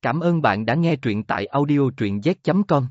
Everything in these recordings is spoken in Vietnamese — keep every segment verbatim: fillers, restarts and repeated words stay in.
Cảm ơn bạn đã nghe truyện tại audio truyện z chấm com.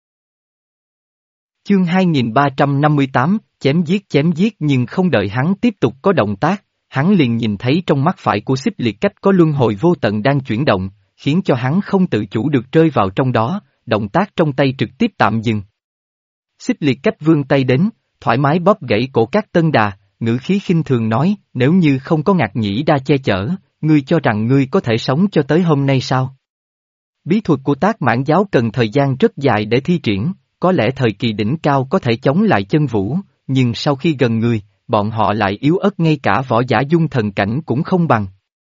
Chương hai nghìn ba trăm năm mươi tám, chém giết chém giết nhưng không đợi hắn tiếp tục có động tác, hắn liền nhìn thấy trong mắt phải của Xích Liệt Cách có luân hồi vô tận đang chuyển động, khiến cho hắn không tự chủ được rơi vào trong đó, động tác trong tay trực tiếp tạm dừng. Xích Liệt Cách vươn tay đến, thoải mái bóp gãy cổ Cát Tân Đà, ngữ khí khinh thường nói, nếu như không có Ngạc Nhĩ Đa che chở, ngươi cho rằng ngươi có thể sống cho tới hôm nay sao? Bí thuật của Tác Mãn Giáo cần thời gian rất dài để thi triển, có lẽ thời kỳ đỉnh cao có thể chống lại chân vũ, nhưng sau khi gần người, bọn họ lại yếu ớt, ngay cả võ giả dung thần cảnh cũng không bằng.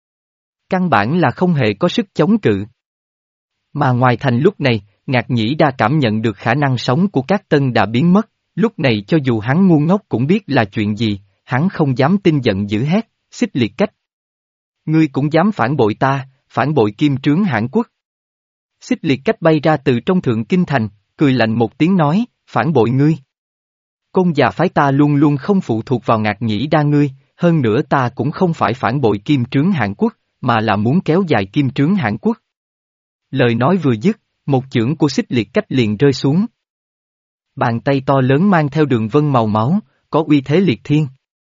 Căn bản là không hề có sức chống cự. Mà ngoài thành lúc này, Ngạc Nhĩ Đa cảm nhận được khả năng sống của Cát Tân đã biến mất, lúc này cho dù hắn ngu ngốc cũng biết là chuyện gì, hắn không dám tin, giận dữ hét, Xích Liệt Cách. Ngươi cũng dám phản bội ta, phản bội Kim Trướng Hãn Quốc. Xích Liệt Cách bay ra từ trong Thượng Kinh Thành, cười lạnh một tiếng nói, phản bội ngươi. Côn già phái ta luôn luôn không phụ thuộc vào Ngạc Nhĩ Đa ngươi, hơn nữa ta cũng không phải phản bội Kim Trướng Hãn Quốc, mà là muốn kéo dài Kim Trướng Hãn Quốc. Lời nói vừa dứt, một chưởng của Xích Liệt Cách liền rơi xuống. Bàn tay to lớn mang theo đường vân màu máu, có uy thế liệt thiên.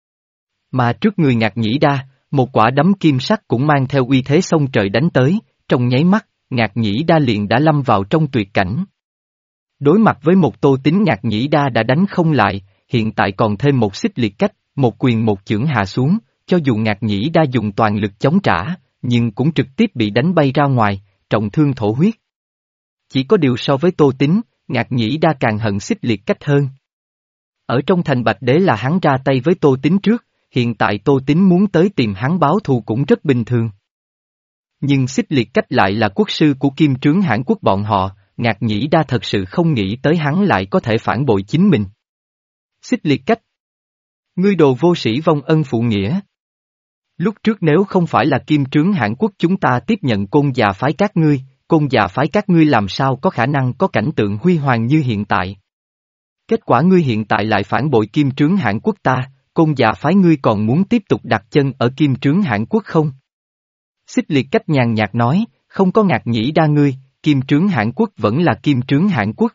Mà trước người Ngạc Nhĩ Đa, một quả đấm kim sắc cũng mang theo uy thế sông trời đánh tới, trong nháy mắt, Ngạc Nhĩ Đa liền đã lâm vào trong tuyệt cảnh. Đối mặt với một Tô Tín, Ngạc Nhĩ Đa đã đánh không lại, hiện tại còn thêm một Xích Liệt Cách, một quyền một chưởng hạ xuống, cho dù Ngạc Nhĩ Đa dùng toàn lực chống trả, nhưng cũng trực tiếp bị đánh bay ra ngoài, trọng thương thổ huyết. Chỉ có điều so với Tô Tín, Ngạc Nhĩ Đa càng hận Xích Liệt Cách hơn. Ở trong thành Bạch Đế là hắn ra tay với Tô Tín trước, hiện tại Tô Tín muốn tới tìm hắn báo thù cũng rất bình thường. Nhưng Xích Liệt Cách lại là quốc sư của Kim Trướng Hãn Quốc bọn họ, Ngạc Nhĩ Đa thật sự không nghĩ tới hắn lại có thể phản bội chính mình. Xích Liệt Cách. Ngươi đồ vô sĩ vong ân phụ nghĩa. Lúc trước nếu không phải là Kim Trướng Hãn Quốc chúng ta tiếp nhận Côn già phái các ngươi, Côn già phái các ngươi làm sao có khả năng có cảnh tượng huy hoàng như hiện tại. Kết quả ngươi hiện tại lại phản bội Kim Trướng Hãn Quốc ta, Côn già phái ngươi còn muốn tiếp tục đặt chân ở Kim Trướng Hãn Quốc không? Xích Liệt Cách nhàn nhạt nói, không có Ngạc Nhĩ Đa ngươi, Kim Trướng Hãn Quốc vẫn là Kim Trướng Hãn Quốc.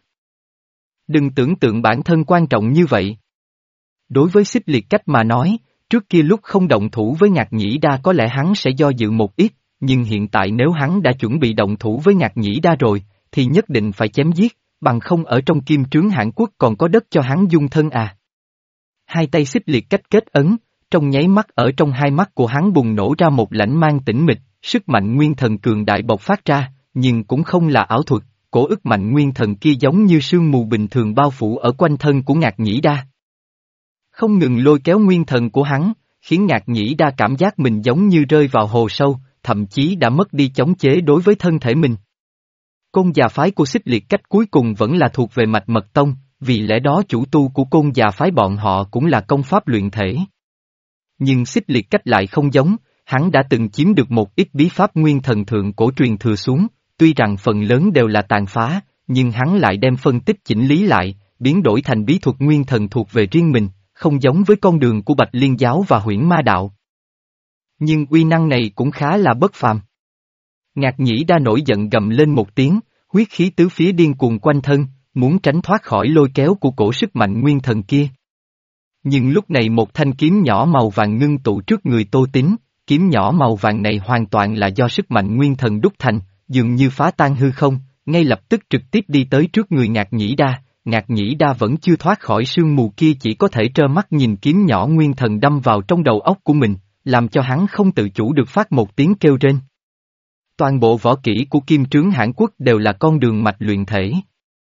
Đừng tưởng tượng bản thân quan trọng như vậy. Đối với Xích Liệt Cách mà nói, trước kia lúc không động thủ với Ngạc Nhĩ Đa có lẽ hắn sẽ do dự một ít, nhưng hiện tại nếu hắn đã chuẩn bị động thủ với Ngạc Nhĩ Đa rồi, thì nhất định phải chém giết, bằng không ở trong Kim Trướng Hãn Quốc còn có đất cho hắn dung thân à. Hai tay Xích Liệt Cách kết ấn, trong nháy mắt ở trong hai mắt của hắn bùng nổ ra một lãnh mang tĩnh mịch, sức mạnh nguyên thần cường đại bộc phát ra, nhưng cũng không là ảo thuật, cổ ức mạnh nguyên thần kia giống như sương mù bình thường bao phủ ở quanh thân của Ngạc Nhĩ Đa. Không ngừng lôi kéo nguyên thần của hắn, khiến Ngạc Nhĩ Đa cảm giác mình giống như rơi vào hồ sâu, thậm chí đã mất đi chống chế đối với thân thể mình. Côn già phái của Xích Liệt Cách cuối cùng vẫn là thuộc về mạch mật tông, vì lẽ đó chủ tu của Côn già phái bọn họ cũng là công pháp luyện thể. Nhưng Xích Liệt Cách lại không giống, hắn đã từng chiếm được một ít bí pháp nguyên thần thượng cổ truyền thừa xuống, tuy rằng phần lớn đều là tàn phá, nhưng hắn lại đem phân tích chỉnh lý lại, biến đổi thành bí thuật nguyên thần thuộc về riêng mình, không giống với con đường của Bạch Liên Giáo và Huyễn Ma Đạo. Nhưng uy năng này cũng khá là bất phàm. Ngạc Nhĩ Đa nổi giận gầm lên một tiếng, huyết khí tứ phía điên cuồng quanh thân, muốn tránh thoát khỏi lôi kéo của cổ sức mạnh nguyên thần kia. Nhưng lúc này một thanh kiếm nhỏ màu vàng ngưng tụ trước người Tô Tín, kiếm nhỏ màu vàng này hoàn toàn là do sức mạnh nguyên thần đúc thành, dường như phá tan hư không, ngay lập tức trực tiếp đi tới trước người Ngạc Nhĩ Đa. Ngạc Nhĩ Đa vẫn chưa thoát khỏi sương mù kia, chỉ có thể trơ mắt nhìn kiếm nhỏ nguyên thần đâm vào trong đầu óc của mình, làm cho hắn không tự chủ được phát một tiếng kêu rên. Toàn bộ võ kỹ của Kim Trướng Hãn Quốc đều là con đường mạch luyện thể.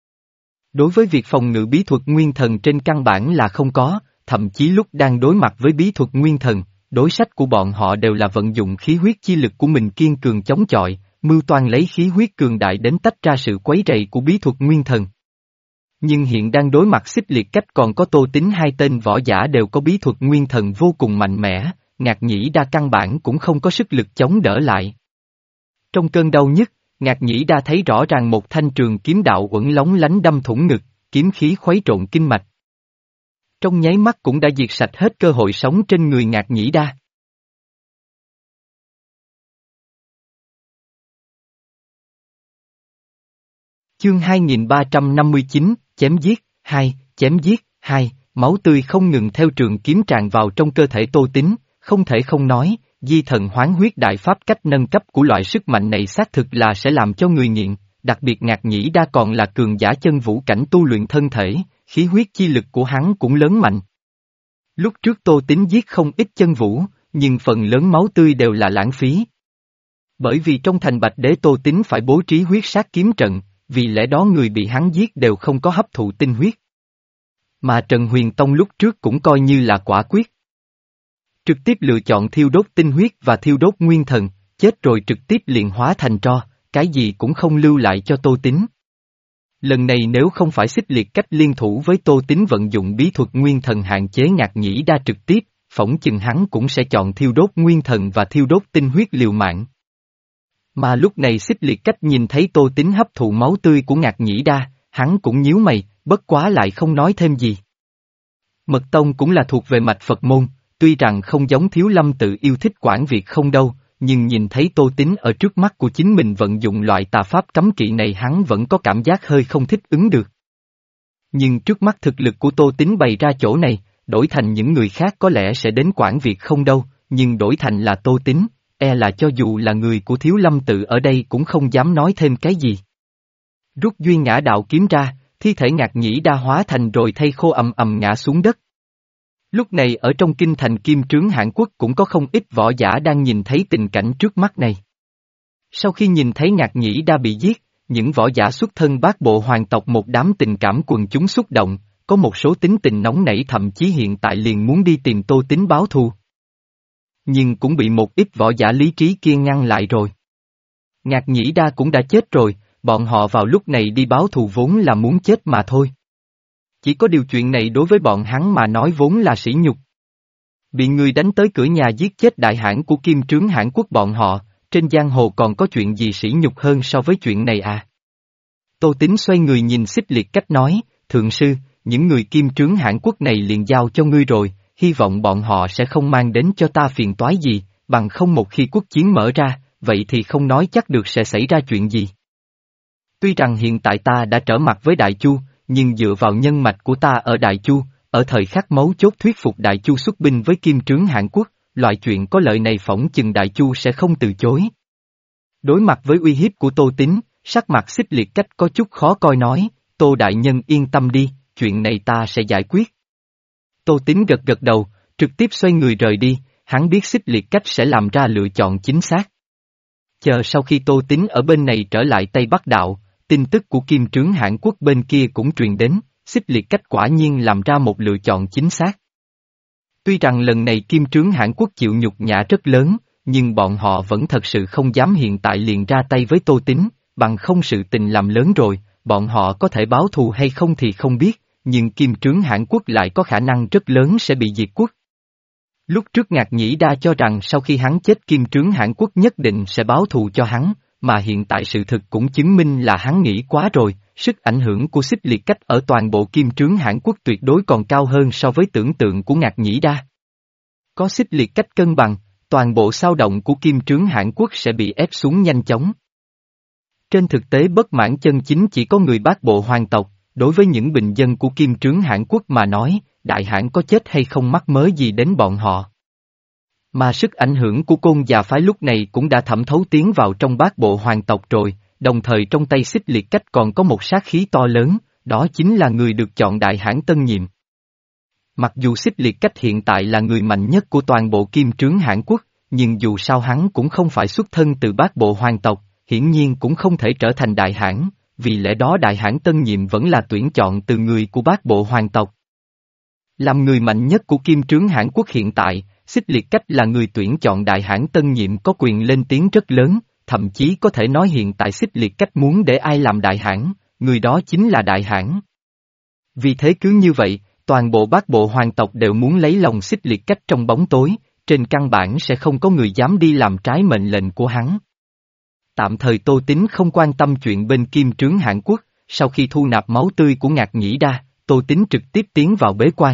Đối với việc phòng ngự bí thuật nguyên thần trên căn bản là không có, thậm chí lúc đang đối mặt với bí thuật nguyên thần, đối sách của bọn họ đều là vận dụng khí huyết chi lực của mình kiên cường chống chọi, mưu toan lấy khí huyết cường đại đến tách ra sự quấy rầy của bí thuật nguyên thần. Nhưng hiện đang đối mặt Xích Liệt Cách còn có Tô Tín, hai tên võ giả đều có bí thuật nguyên thần vô cùng mạnh mẽ, Ngạc Nhĩ Đa căn bản cũng không có sức lực chống đỡ lại. Trong cơn đau nhức, Ngạc Nhĩ Đa thấy rõ ràng một thanh trường kiếm đạo uẩn lóng lánh đâm thủng ngực, kiếm khí khuấy trộn kinh mạch. Trong nháy mắt cũng đã diệt sạch hết cơ hội sống trên người Ngạc Nhĩ Đa. Chương hai nghìn ba trăm năm mươi chín, chém giết, hai, chém giết, hai, máu tươi không ngừng theo trường kiếm tràn vào trong cơ thể Tô Tín, không thể không nói, di thần hoán huyết đại pháp cách nâng cấp của loại sức mạnh này xác thực là sẽ làm cho người nghiện, đặc biệt Ngạc Nhĩ Đa còn là cường giả chân vũ cảnh tu luyện thân thể, khí huyết chi lực của hắn cũng lớn mạnh. Lúc trước Tô Tín giết không ít chân vũ, nhưng phần lớn máu tươi đều là lãng phí. Bởi vì trong thành Bạch Đế Tô Tín phải bố trí huyết sát kiếm trận, vì lẽ đó người bị hắn giết đều không có hấp thụ tinh huyết. Mà Trần Huyền Tông lúc trước cũng coi như là quả quyết. Trực tiếp lựa chọn thiêu đốt tinh huyết và thiêu đốt nguyên thần, chết rồi trực tiếp liền hóa thành tro, cái gì cũng không lưu lại cho Tô Tín. Lần này nếu không phải xích liệt cách liên thủ với Tô Tín vận dụng bí thuật nguyên thần hạn chế Ngạc Nhĩ Đa trực tiếp, phỏng chừng hắn cũng sẽ chọn thiêu đốt nguyên thần và thiêu đốt tinh huyết liều mạng. Mà lúc này xích liệt cách nhìn thấy Tô Tín hấp thụ máu tươi của Ngạc Nhĩ Đa, hắn cũng nhíu mày, bất quá lại không nói thêm gì. Mật Tông cũng là thuộc về mạch Phật môn, tuy rằng không giống Thiếu Lâm tự yêu thích quản việc không đâu, nhưng nhìn thấy Tô Tín ở trước mắt của chính mình vận dụng loại tà pháp cấm kỵ này hắn vẫn có cảm giác hơi không thích ứng được. Nhưng trước mắt thực lực của Tô Tín bày ra chỗ này, đổi thành những người khác có lẽ sẽ đến quản việc không đâu, nhưng đổi thành là Tô Tín, e là cho dù là người của Thiếu Lâm tự ở đây cũng không dám nói thêm cái gì. Rút duyên ngã đạo kiếm ra, thi thể Ngạc Nhĩ Đa hóa thành rồi thay khô ầm ầm ngã xuống đất. Lúc này ở trong kinh thành Kim Trướng Hãn Quốc cũng có không ít võ giả đang nhìn thấy tình cảnh trước mắt này. Sau khi nhìn thấy Ngạc Nhĩ Đa bị giết, những võ giả xuất thân Bát Bộ hoàng tộc một đám tình cảm quần chúng xúc động, có một số tính tình nóng nảy thậm chí hiện tại liền muốn đi tìm Tô Tín báo thù. Nhưng cũng bị một ít võ giả lý trí kia ngăn lại rồi. Ngạc Nhĩ Đa cũng đã chết rồi, bọn họ vào lúc này đi báo thù vốn là muốn chết mà thôi. Chỉ có điều chuyện này đối với bọn hắn mà nói vốn là sỉ nhục. Bị người đánh tới cửa nhà giết chết đại hãn của Kim Trướng Hãn Quốc bọn họ, trên giang hồ còn có chuyện gì sỉ nhục hơn so với chuyện này à? Tô Tín xoay người nhìn xích liệt cách nói, thượng sư, những người Kim Trướng Hãn Quốc này liền giao cho ngươi rồi, hy vọng bọn họ sẽ không mang đến cho ta phiền toái gì, bằng không một khi quốc chiến mở ra, vậy thì không nói chắc được sẽ xảy ra chuyện gì. Tuy rằng hiện tại ta đã trở mặt với Đại Chu, nhưng dựa vào nhân mạch của ta ở Đại Chu, ở thời khắc mấu chốt thuyết phục Đại Chu xuất binh với Kim Trướng Hãn Quốc, loại chuyện có lợi này phỏng chừng Đại Chu sẽ không từ chối. Đối mặt với uy hiếp của Tô Tín, sắc mặt xích liệt cách có chút khó coi nói, Tô đại nhân yên tâm đi, chuyện này ta sẽ giải quyết. Tô Tín gật gật đầu, trực tiếp xoay người rời đi, hắn biết xích liệt cách sẽ làm ra lựa chọn chính xác. Chờ sau khi Tô Tín ở bên này trở lại Tây Bắc Đạo, tin tức của Kim Trướng Hãn Quốc bên kia cũng truyền đến, xích liệt cách quả nhiên làm ra một lựa chọn chính xác. Tuy rằng lần này Kim Trướng Hãn Quốc chịu nhục nhã rất lớn, nhưng bọn họ vẫn thật sự không dám hiện tại liền ra tay với Tô Tín, bằng không sự tình làm lớn rồi, bọn họ có thể báo thù hay không thì không biết, nhưng Kim Trướng Hãn Quốc lại có khả năng rất lớn sẽ bị diệt quốc. Lúc trước Ngạc Nhĩ Đa cho rằng sau khi hắn chết Kim Trướng Hãn Quốc nhất định sẽ báo thù cho hắn, mà hiện tại sự thực cũng chứng minh là hắn nghĩ quá rồi, sức ảnh hưởng của xích liệt cách ở toàn bộ Kim Trướng Hãn Quốc tuyệt đối còn cao hơn so với tưởng tượng của Ngạc Nhĩ Đa. Có xích liệt cách cân bằng, toàn bộ sao động của Kim Trướng Hãn Quốc sẽ bị ép xuống nhanh chóng. Trên thực tế bất mãn chân chính chỉ có người Bát Bộ hoàng tộc, đối với những bình dân của Kim Trướng Hãn Quốc mà nói, đại hãn có chết hay không mắc mớ gì đến bọn họ. Mà sức ảnh hưởng của Côn Già phái lúc này cũng đã thẩm thấu tiến vào trong Bát Bộ hoàng tộc rồi, đồng thời trong tay xích liệt cách còn có một sát khí to lớn, đó chính là người được chọn đại hãn tân nhiệm. Mặc dù xích liệt cách hiện tại là người mạnh nhất của toàn bộ Kim Trướng Hãn Quốc, nhưng dù sao hắn cũng không phải xuất thân từ Bát Bộ hoàng tộc, hiển nhiên cũng không thể trở thành đại hãn, vì lẽ đó đại hãn tân nhiệm vẫn là tuyển chọn từ người của Bát Bộ hoàng tộc. Làm người mạnh nhất của Kim Trướng Hãn Quốc hiện tại, xích liệt cách là người tuyển chọn đại hãn tân nhiệm có quyền lên tiếng rất lớn, thậm chí có thể nói hiện tại xích liệt cách muốn để ai làm đại hãn, người đó chính là đại hãn. Vì thế cứ như vậy, toàn bộ Bát Bộ hoàng tộc đều muốn lấy lòng xích liệt cách trong bóng tối, trên căn bản sẽ không có người dám đi làm trái mệnh lệnh của hắn. Tạm thời Tô Tín không quan tâm chuyện bên Kim Trướng Hãn Quốc, sau khi thu nạp máu tươi của Ngạc Nhĩ Đa, Tô Tín trực tiếp tiến vào bế quan.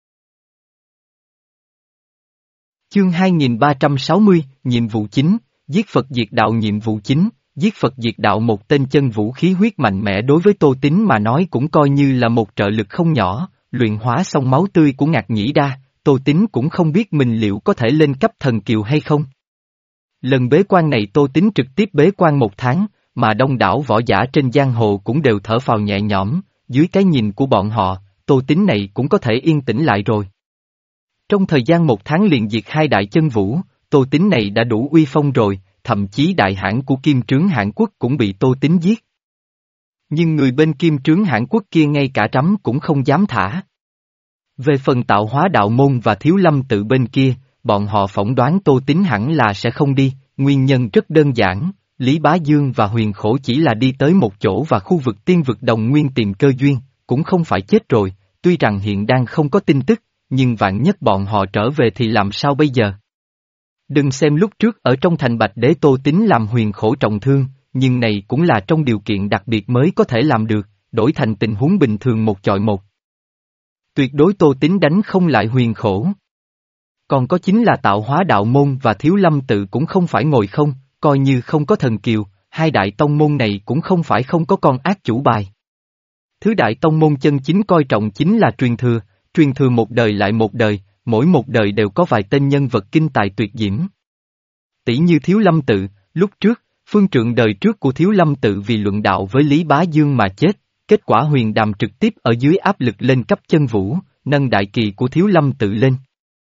Chương hai nghìn ba trăm sáu mươi, nhiệm vụ chính, Giết Phật diệt đạo nhiệm vụ chính, giết Phật diệt đạo một tên chân vũ khí huyết mạnh mẽ đối với Tô Tín mà nói cũng coi như là một trợ lực không nhỏ, luyện hóa xong máu tươi của Ngạc Nhĩ Đa, Tô Tín cũng không biết mình liệu có thể lên cấp thần kiều hay không. Lần bế quan này Tô Tín trực tiếp bế quan một tháng, mà đông đảo võ giả trên giang hồ cũng đều thở phào nhẹ nhõm, dưới cái nhìn của bọn họ, Tô Tín này cũng có thể yên tĩnh lại rồi. Trong thời gian một tháng liền diệt hai đại chân vũ, Tô Tín này đã đủ uy phong rồi, thậm chí đại hãn của Kim Trướng Hãn Quốc cũng bị Tô Tín giết. Nhưng người bên Kim Trướng Hãn Quốc kia ngay cả trắm cũng không dám thả. Về phần Tạo Hóa Đạo Môn và Thiếu Lâm Tự bên kia, bọn họ phỏng đoán Tô Tín hẳn là sẽ không đi, nguyên nhân rất đơn giản, Lý Bá Dương và Huyền Khổ chỉ là đi tới một chỗ và khu vực tiên vực đồng nguyên tìm cơ duyên, cũng không phải chết rồi, tuy rằng hiện đang không có tin tức, nhưng vạn nhất bọn họ trở về thì làm sao bây giờ? Đừng xem lúc trước ở trong thành Bạch Đế Tô Tín làm Huyền Khổ trọng thương, nhưng này cũng là trong điều kiện đặc biệt mới có thể làm được, đổi thành tình huống bình thường một chọi một. Tuyệt đối Tô Tín đánh không lại Huyền Khổ. Còn có chính là Tạo Hóa Đạo Môn và Thiếu Lâm Tự cũng không phải ngồi không, coi như không có thần kiều, hai đại tông môn này cũng không phải không có con ác chủ bài. Thứ đại tông môn chân chính coi trọng chính là truyền thừa, truyền thừa một đời lại một đời, mỗi một đời đều có vài tên nhân vật kinh tài tuyệt diễm. Tỷ như Thiếu Lâm Tự, lúc trước, phương trượng đời trước của Thiếu Lâm Tự vì luận đạo với Lý Bá Dương mà chết, kết quả Huyền Đàm trực tiếp ở dưới áp lực lên cấp chân vũ, nâng đại kỳ của Thiếu Lâm Tự lên.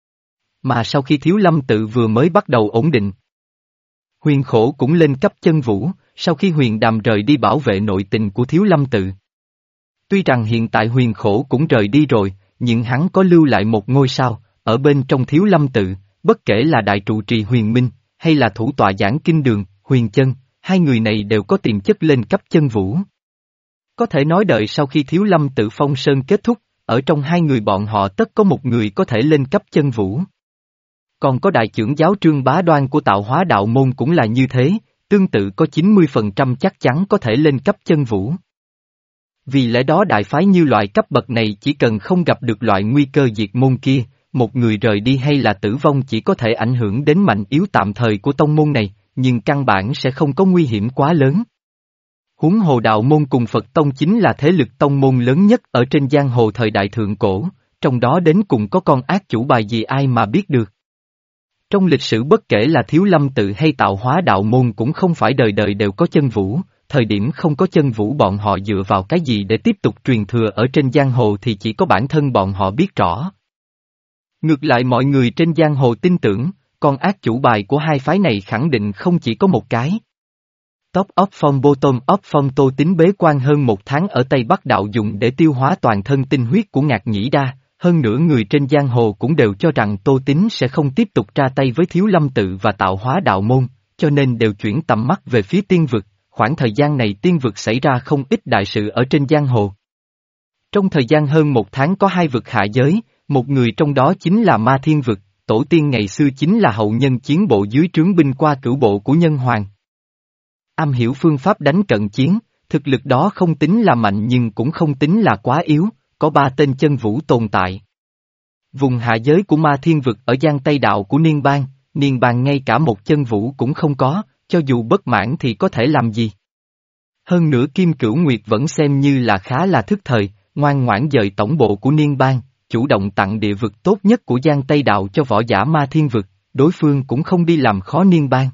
Mà sau khi Thiếu Lâm Tự vừa mới bắt đầu ổn định, Huyền Khổ cũng lên cấp chân vũ, sau khi Huyền Đàm rời đi bảo vệ nội tình của Thiếu Lâm Tự. Tuy rằng hiện tại Huyền Khổ cũng rời đi rồi, nhưng hắn có lưu lại một ngôi sao, ở bên trong Thiếu Lâm Tự, bất kể là đại trụ trì Huyền Minh, hay là thủ tọa giảng kinh đường, Huyền Chân, hai người này đều có tiềm chất lên cấp chân vũ. Có thể nói đợi sau khi Thiếu Lâm Tự phong sơn kết thúc, ở trong hai người bọn họ tất có một người có thể lên cấp chân vũ. Còn có đại trưởng giáo Trương Bá Đoan của Tạo Hóa Đạo Môn cũng là như thế, tương tự có chín mươi phần trăm chắc chắn có thể lên cấp chân vũ. Vì lẽ đó đại phái như loại cấp bậc này chỉ cần không gặp được loại nguy cơ diệt môn kia, một người rời đi hay là tử vong chỉ có thể ảnh hưởng đến mạnh yếu tạm thời của tông môn này, nhưng căn bản sẽ không có nguy hiểm quá lớn. Huống hồ Đạo Môn cùng Phật Tông chính là thế lực tông môn lớn nhất ở trên giang hồ thời đại thượng cổ, trong đó đến cùng có con ác chủ bài gì ai mà biết được. Trong lịch sử bất kể là Thiếu Lâm Tự hay Tạo Hóa Đạo Môn cũng không phải đời đời đều có chân vũ, thời điểm không có chân vũ bọn họ dựa vào cái gì để tiếp tục truyền thừa ở trên giang hồ thì chỉ có bản thân bọn họ biết rõ. Ngược lại mọi người trên giang hồ tin tưởng, con ác chủ bài của hai phái này khẳng định không chỉ có một cái. Top of Phong Bottom of Phong Tô Tín bế quan hơn một tháng ở Tây Bắc Đạo dùng để tiêu hóa toàn thân tinh huyết của Ngạc Nhĩ Đa, hơn nữa người trên giang hồ cũng đều cho rằng Tô Tín sẽ không tiếp tục ra tay với Thiếu Lâm Tự và Tạo Hóa Đạo Môn, cho nên đều chuyển tầm mắt về phía tiên vực, khoảng thời gian này tiên vực xảy ra không ít đại sự ở trên giang hồ. Trong thời gian hơn một tháng có hai vực hạ giới, một người trong đó chính là Ma Thiên Vực, tổ tiên ngày xưa chính là hậu nhân chiến bộ dưới trướng binh qua cửu bộ của Nhân Hoàng. Am hiểu phương pháp đánh cận chiến, thực lực đó không tính là mạnh nhưng cũng không tính là quá yếu, có ba tên chân vũ tồn tại. Vùng hạ giới của Ma Thiên Vực ở Giang Tây Đạo của Niên Bang, Niên Bang ngay cả một chân vũ cũng không có, cho dù bất mãn thì có thể làm gì. Hơn nữa Kim Cửu Nguyệt vẫn xem như là khá là thức thời, ngoan ngoãn dời tổng bộ của Niên Bang, chủ động tặng địa vực tốt nhất của Giang Tây Đạo cho võ giả Ma Thiên Vực, đối phương cũng không đi làm khó Niên Bang.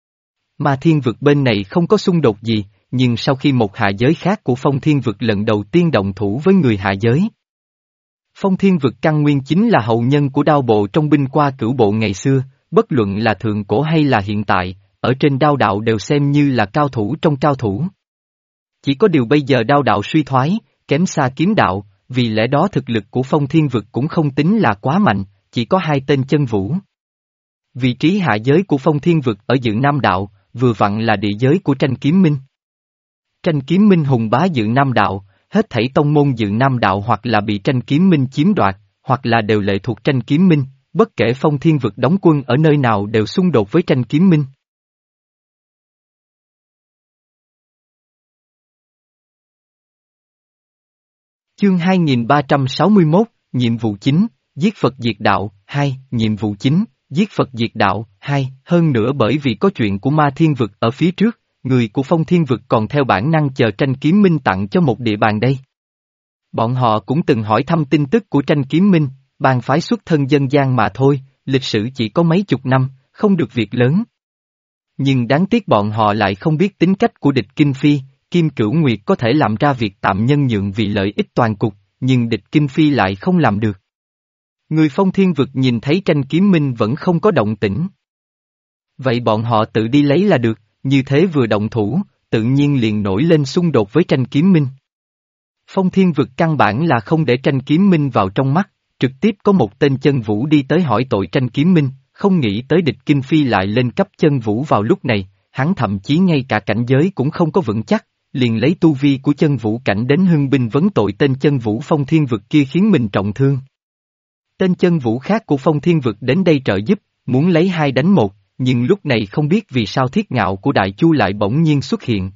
Ma Thiên Vực bên này không có xung đột gì, nhưng sau khi một hạ giới khác của Phong Thiên Vực lần đầu tiên động thủ với người hạ giới. Phong Thiên Vực căn nguyên chính là hậu nhân của Đao Bộ trong binh qua cửu bộ ngày xưa, bất luận là thượng cổ hay là hiện tại, ở trên Đao Đạo đều xem như là cao thủ trong cao thủ. Chỉ có điều bây giờ Đao Đạo suy thoái, kém xa Kiếm Đạo, vì lẽ đó thực lực của Phong Thiên Vực cũng không tính là quá mạnh, chỉ có hai tên chân vũ. Vị trí hạ giới của Phong Thiên Vực ở Dự Nam Đạo, vừa vặn là địa giới của Tranh Kiếm Minh. Tranh Kiếm Minh hùng bá Dự Nam Đạo, hết thảy tông môn Dự Nam Đạo hoặc là bị Tranh Kiếm Minh chiếm đoạt, hoặc là đều lệ thuộc Tranh Kiếm Minh, bất kể Phong Thiên Vực đóng quân ở nơi nào đều xung đột với Tranh Kiếm Minh. Chương hai nghìn ba trăm sáu mươi mốt, nhiệm vụ chính, giết Phật diệt đạo, hai, nhiệm vụ chính, Giết Phật diệt đạo, hai, hơn nữa bởi vì có chuyện của Ma Thiên Vực ở phía trước, người của Phong Thiên Vực còn theo bản năng chờ Tranh Kiếm Minh tặng cho một địa bàn đây. Bọn họ cũng từng hỏi thăm tin tức của Tranh Kiếm Minh, bang phái xuất thân dân gian mà thôi, lịch sử chỉ có mấy chục năm, không được việc lớn. Nhưng đáng tiếc bọn họ lại không biết tính cách của địch Kinh Phi, Kim Cửu Nguyệt có thể làm ra việc tạm nhân nhượng vì lợi ích toàn cục, nhưng địch Kinh Phi lại không làm được. Người Phong Thiên Vực nhìn thấy Tranh Kiếm Minh vẫn không có động tĩnh. Vậy bọn họ tự đi lấy là được, như thế vừa động thủ, tự nhiên liền nổi lên xung đột với Tranh Kiếm Minh. Phong Thiên Vực căn bản là không để Tranh Kiếm Minh vào trong mắt, trực tiếp có một tên chân vũ đi tới hỏi tội Tranh Kiếm Minh, không nghĩ tới địch Kinh Phi lại lên cấp chân vũ vào lúc này, hắn thậm chí ngay cả cảnh giới cũng không có vững chắc, liền lấy tu vi của chân vũ cảnh đến hưng binh vấn tội tên chân vũ Phong Thiên Vực kia khiến mình trọng thương. Tên chân vũ khác của Phong Thiên Vực đến đây trợ giúp, muốn lấy hai đánh một, nhưng lúc này không biết vì sao Thiết Ngạo của Đại Chu lại bỗng nhiên xuất hiện.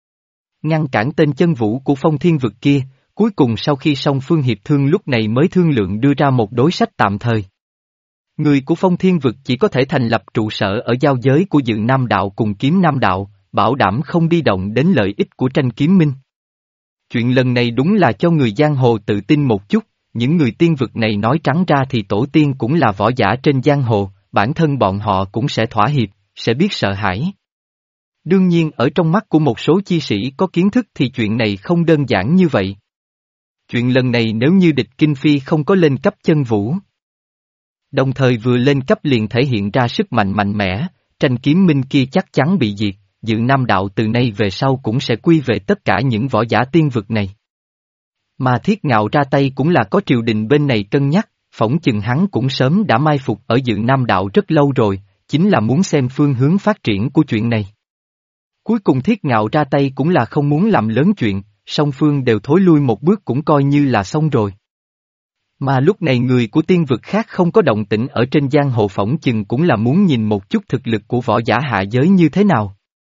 Ngăn cản tên chân vũ của Phong Thiên Vực kia, cuối cùng sau khi song phương hiệp thương lúc này mới thương lượng đưa ra một đối sách tạm thời. Người của Phong Thiên Vực chỉ có thể thành lập trụ sở ở giao giới của Dự Nam Đạo cùng Kiếm Nam Đạo, bảo đảm không đi động đến lợi ích của Tranh Kiếm Minh. Chuyện lần này đúng là cho người giang hồ tự tin một chút, những người tiên vực này nói trắng ra thì tổ tiên cũng là võ giả trên giang hồ, bản thân bọn họ cũng sẽ thỏa hiệp, sẽ biết sợ hãi. Đương nhiên ở trong mắt của một số chi sĩ có kiến thức thì chuyện này không đơn giản như vậy. Chuyện lần này nếu như địch Kinh Phi không có lên cấp chân vũ, đồng thời vừa lên cấp liền thể hiện ra sức mạnh mạnh mẽ, Tranh Kiếm Minh kia chắc chắn bị diệt, Dự Nam Đạo từ nay về sau cũng sẽ quy về tất cả những võ giả tiên vực này. Mà Thiết Ngạo ra tay cũng là có triều đình bên này cân nhắc, phỏng chừng hắn cũng sớm đã mai phục ở Dự Nam Đạo rất lâu rồi, chính là muốn xem phương hướng phát triển của chuyện này. Cuối cùng Thiết Ngạo ra tay cũng là không muốn làm lớn chuyện, song phương đều thối lui một bước cũng coi như là xong rồi. Mà lúc này người của tiên vực khác không có động tĩnh ở trên giang hồ phỏng chừng cũng là muốn nhìn một chút thực lực của võ giả hạ giới như thế nào.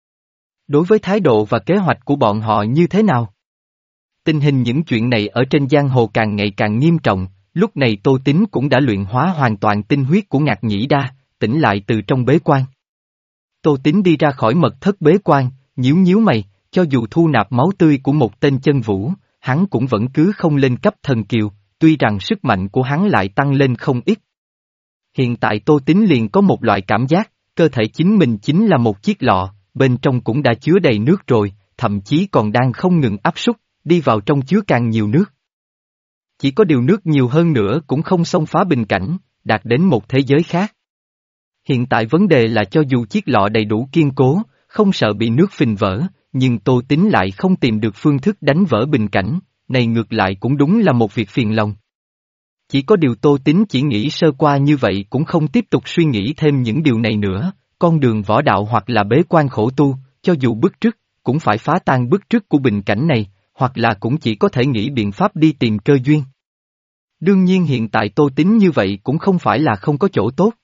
Đối với thái độ và kế hoạch của bọn họ như thế nào? Tình hình những chuyện này ở trên giang hồ càng ngày càng nghiêm trọng, lúc này Tô Tín cũng đã luyện hóa hoàn toàn tinh huyết của Ngạc Nhĩ Đa, tỉnh lại từ trong bế quan. Tô Tín đi ra khỏi mật thất bế quan, nhíu nhíu mày, cho dù thu nạp máu tươi của một tên chân vũ, hắn cũng vẫn cứ không lên cấp thần kiều, tuy rằng sức mạnh của hắn lại tăng lên không ít. Hiện tại Tô Tín liền có một loại cảm giác, cơ thể chính mình chính là một chiếc lọ, bên trong cũng đã chứa đầy nước rồi, thậm chí còn đang không ngừng áp súc, đi vào trong chứa càng nhiều nước. Chỉ có điều nước nhiều hơn nữa cũng không xông phá bình cảnh, đạt đến một thế giới khác. Hiện tại vấn đề là cho dù chiếc lọ đầy đủ kiên cố, không sợ bị nước phình vỡ, nhưng Tô Tín lại không tìm được phương thức đánh vỡ bình cảnh, này ngược lại cũng đúng là một việc phiền lòng. Chỉ có điều Tô Tín chỉ nghĩ sơ qua như vậy cũng không tiếp tục suy nghĩ thêm những điều này nữa, con đường võ đạo hoặc là bế quan khổ tu, cho dù bức trước, cũng phải phá tan bức trước của bình cảnh này, hoặc là cũng chỉ có thể nghĩ biện pháp đi tìm cơ duyên. Đương nhiên hiện tại Tô Tín như vậy cũng không phải là không có chỗ tốt.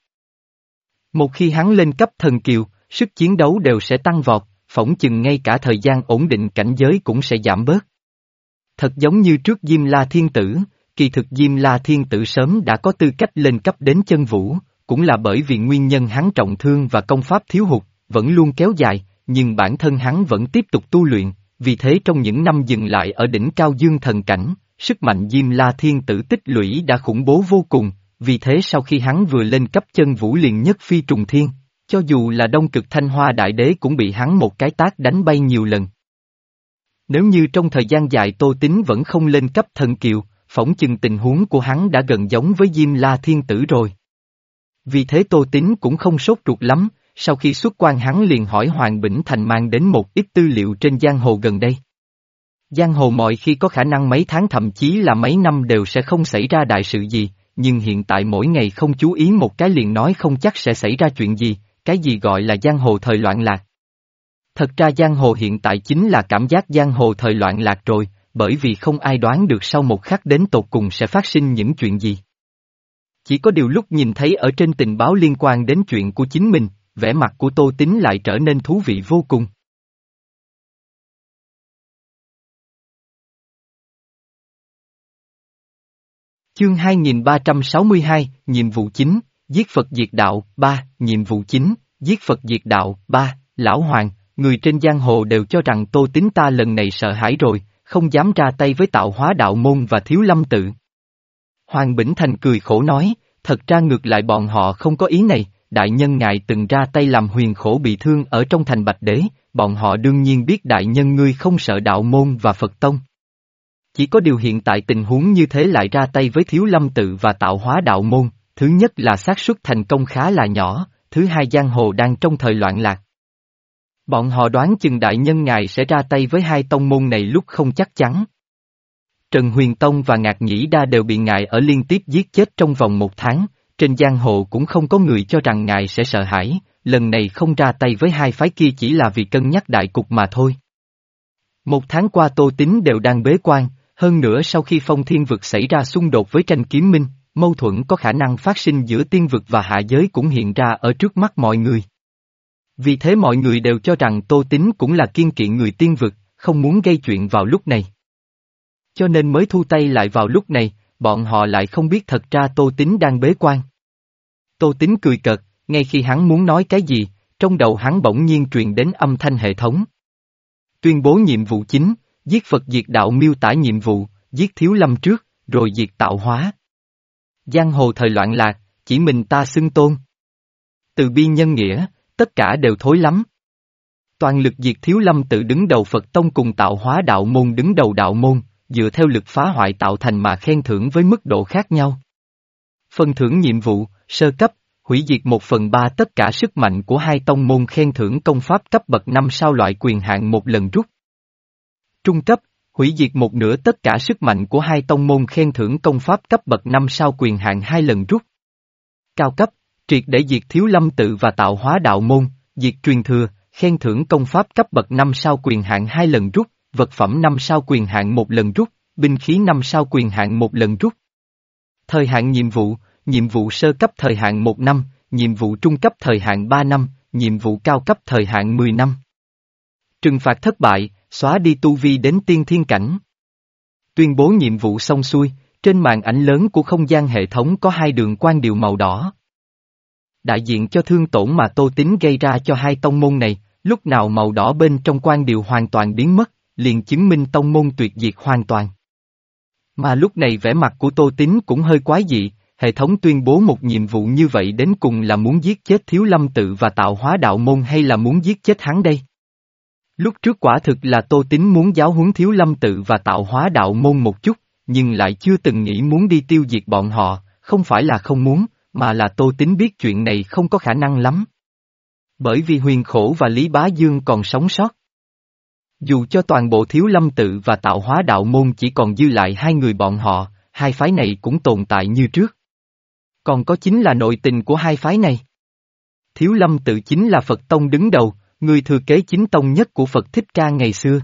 Một khi hắn lên cấp thần kiều, sức chiến đấu đều sẽ tăng vọt, phỏng chừng ngay cả thời gian ổn định cảnh giới cũng sẽ giảm bớt. Thật giống như trước Diêm La Thiên Tử, kỳ thực Diêm La Thiên Tử sớm đã có tư cách lên cấp đến chân vũ, cũng là bởi vì nguyên nhân hắn trọng thương và công pháp thiếu hụt, vẫn luôn kéo dài, nhưng bản thân hắn vẫn tiếp tục tu luyện, vì thế trong những năm dừng lại ở đỉnh cao dương thần cảnh, sức mạnh Diêm La Thiên Tử tích lũy đã khủng bố vô cùng, vì thế sau khi hắn vừa lên cấp chân vũ liền nhất phi trùng thiên, cho dù là Đông Cực Thanh Hoa Đại Đế cũng bị hắn một cái tát đánh bay nhiều lần. Nếu như trong thời gian dài Tô Tín vẫn không lên cấp thần kiều, phỏng chừng tình huống của hắn đã gần giống với Diêm La Thiên Tử rồi. Vì thế Tô Tín cũng không sốt ruột lắm, sau khi xuất quan hắn liền hỏi Hoàng Bỉnh Thành mang đến một ít tư liệu trên giang hồ gần đây. Giang hồ mọi khi có khả năng mấy tháng thậm chí là mấy năm đều sẽ không xảy ra đại sự gì, nhưng hiện tại mỗi ngày không chú ý một cái liền nói không chắc sẽ xảy ra chuyện gì, cái gì gọi là giang hồ thời loạn lạc. Thật ra giang hồ hiện tại chính là cảm giác giang hồ thời loạn lạc rồi, bởi vì không ai đoán được sau một khắc đến tột cùng sẽ phát sinh những chuyện gì. Chỉ có điều lúc nhìn thấy ở trên tình báo liên quan đến chuyện của chính mình, vẻ mặt của Tô Tín lại trở nên thú vị vô cùng. Chương hai nghìn ba trăm sáu mươi hai, nhiệm vụ chính, giết Phật diệt đạo, ba, nhiệm vụ chính, giết Phật diệt đạo, ba, Lão Hoàng, người trên giang hồ đều cho rằng Tô Tín ta lần này sợ hãi rồi, không dám ra tay với Tạo Hóa Đạo Môn và Thiếu Lâm Tự. Hoàng Bỉnh Thành cười khổ nói, thật ra ngược lại bọn họ không có ý này, đại nhân ngài từng ra tay làm Huyền Khổ bị thương ở trong thành Bạch Đế, bọn họ đương nhiên biết đại nhân ngươi không sợ đạo môn và Phật Tông. Chỉ có điều hiện tại tình huống như thế lại ra tay với Thiếu Lâm Tự và Tạo Hóa Đạo Môn, thứ nhất là xác suất thành công khá là nhỏ, thứ hai giang hồ đang trong thời loạn lạc. Bọn họ đoán chừng đại nhân ngài sẽ ra tay với hai tông môn này lúc không chắc chắn. Trần Huyền Tông và Ngạc Nhĩ Đa đều bị ngài ở liên tiếp giết chết trong vòng một tháng, trên giang hồ cũng không có người cho rằng ngài sẽ sợ hãi, lần này không ra tay với hai phái kia chỉ là vì cân nhắc đại cục mà thôi. Một tháng qua Tô Tín đều đang bế quan, hơn nữa sau khi Phong Thiên Vực xảy ra xung đột với Tranh Kiếm Minh, mâu thuẫn có khả năng phát sinh giữa tiên vực và hạ giới cũng hiện ra ở trước mắt mọi người. Vì thế mọi người đều cho rằng Tô Tín cũng là kiên kỵ người tiên vực, không muốn gây chuyện vào lúc này. Cho nên mới thu tay lại vào lúc này, bọn họ lại không biết thật ra Tô Tín đang bế quan. Tô Tín cười cợt, ngay khi hắn muốn nói cái gì, trong đầu hắn bỗng nhiên truyền đến âm thanh hệ thống. Tuyên bố nhiệm vụ chính, giết Phật diệt đạo miêu tả nhiệm vụ, giết Thiếu Lâm trước, rồi diệt Tạo Hóa. Giang hồ thời loạn lạc, chỉ mình ta xưng tôn. Từ bi nhân nghĩa, tất cả đều thối lắm. Toàn lực diệt Thiếu Lâm Tự đứng đầu Phật Tông cùng Tạo Hóa Đạo Môn đứng đầu đạo môn, dựa theo lực phá hoại tạo thành mà khen thưởng với mức độ khác nhau. Phần thưởng nhiệm vụ, sơ cấp, hủy diệt một phần ba tất cả sức mạnh của hai tông môn khen thưởng công pháp cấp bậc năm sao loại quyền hạn một lần rút. Trung cấp, hủy diệt một nửa tất cả sức mạnh của hai tông môn khen thưởng công pháp cấp bậc năm sao quyền hạn hai lần rút. Cao cấp, triệt để diệt Thiếu Lâm Tự và Tạo Hóa Đạo Môn, diệt truyền thừa, khen thưởng công pháp cấp bậc năm sao quyền hạn hai lần rút, vật phẩm năm sao quyền hạn một lần rút, binh khí năm sao quyền hạn một lần rút. Thời hạn nhiệm vụ, nhiệm vụ sơ cấp thời hạn một năm, nhiệm vụ trung cấp thời hạn ba năm, nhiệm vụ cao cấp thời hạn mười năm. Trừng phạt thất bại, xóa đi tu vi đến tiên thiên cảnh. Tuyên bố nhiệm vụ xong xuôi, trên màn ảnh lớn của không gian hệ thống có hai đường quan điều màu đỏ. Đại diện cho thương tổn mà Tô Tín gây ra cho hai tông môn này, lúc nào màu đỏ bên trong quan điều hoàn toàn biến mất, liền chứng minh tông môn tuyệt diệt hoàn toàn. Mà lúc này vẻ mặt của Tô Tín cũng hơi quái dị, hệ thống tuyên bố một nhiệm vụ như vậy đến cùng là muốn giết chết Thiếu Lâm Tự và Tạo Hóa Đạo Môn hay là muốn giết chết hắn đây? Lúc trước quả thực là Tô Tín muốn giáo huấn Thiếu Lâm Tự và Tạo Hóa Đạo Môn một chút, nhưng lại chưa từng nghĩ muốn đi tiêu diệt bọn họ, không phải là không muốn, mà là Tô Tín biết chuyện này không có khả năng lắm. Bởi vì Huyền Khổ và Lý Bá Dương còn sống sót. Dù cho toàn bộ Thiếu Lâm Tự và Tạo Hóa Đạo Môn chỉ còn dư lại hai người bọn họ, hai phái này cũng tồn tại như trước. Còn có chính là nội tình của hai phái này. Thiếu Lâm Tự chính là Phật Tông đứng đầu, người thừa kế chính tông nhất của Phật Thích Ca ngày xưa.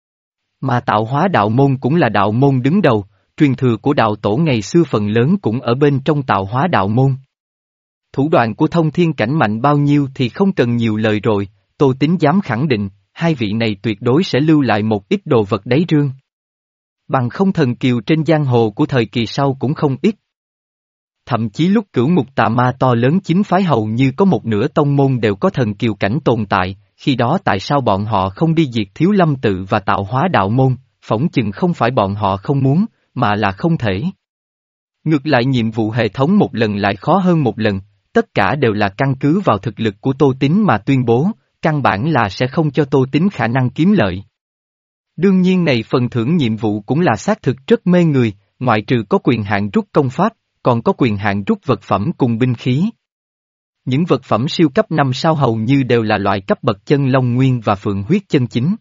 Mà Tạo Hóa Đạo Môn cũng là đạo môn đứng đầu, truyền thừa của đạo tổ ngày xưa phần lớn cũng ở bên trong Tạo Hóa Đạo Môn. Thủ đoạn của thông thiên cảnh mạnh bao nhiêu thì không cần nhiều lời rồi, Tô Tín dám khẳng định, hai vị này tuyệt đối sẽ lưu lại một ít đồ vật đáy rương. Bằng không thần kiều trên giang hồ của thời kỳ sau cũng không ít. Thậm chí lúc cửu ngục tà ma to lớn chính phái hầu như có một nửa tông môn đều có thần kiều cảnh tồn tại, khi đó tại sao bọn họ không đi diệt Thiếu Lâm Tự và Tạo Hóa Đạo Môn, phỏng chừng không phải bọn họ không muốn, mà là không thể. Ngược lại nhiệm vụ hệ thống một lần lại khó hơn một lần, tất cả đều là căn cứ vào thực lực của Tô Tín mà tuyên bố, căn bản là sẽ không cho Tô Tín khả năng kiếm lợi. Đương nhiên này phần thưởng nhiệm vụ cũng là xác thực rất mê người, ngoại trừ có quyền hạn rút công pháp, còn có quyền hạn rút vật phẩm cùng binh khí. Những vật phẩm siêu cấp năm sao hầu như đều là loại cấp bậc chân long nguyên và phượng huyết chân chính.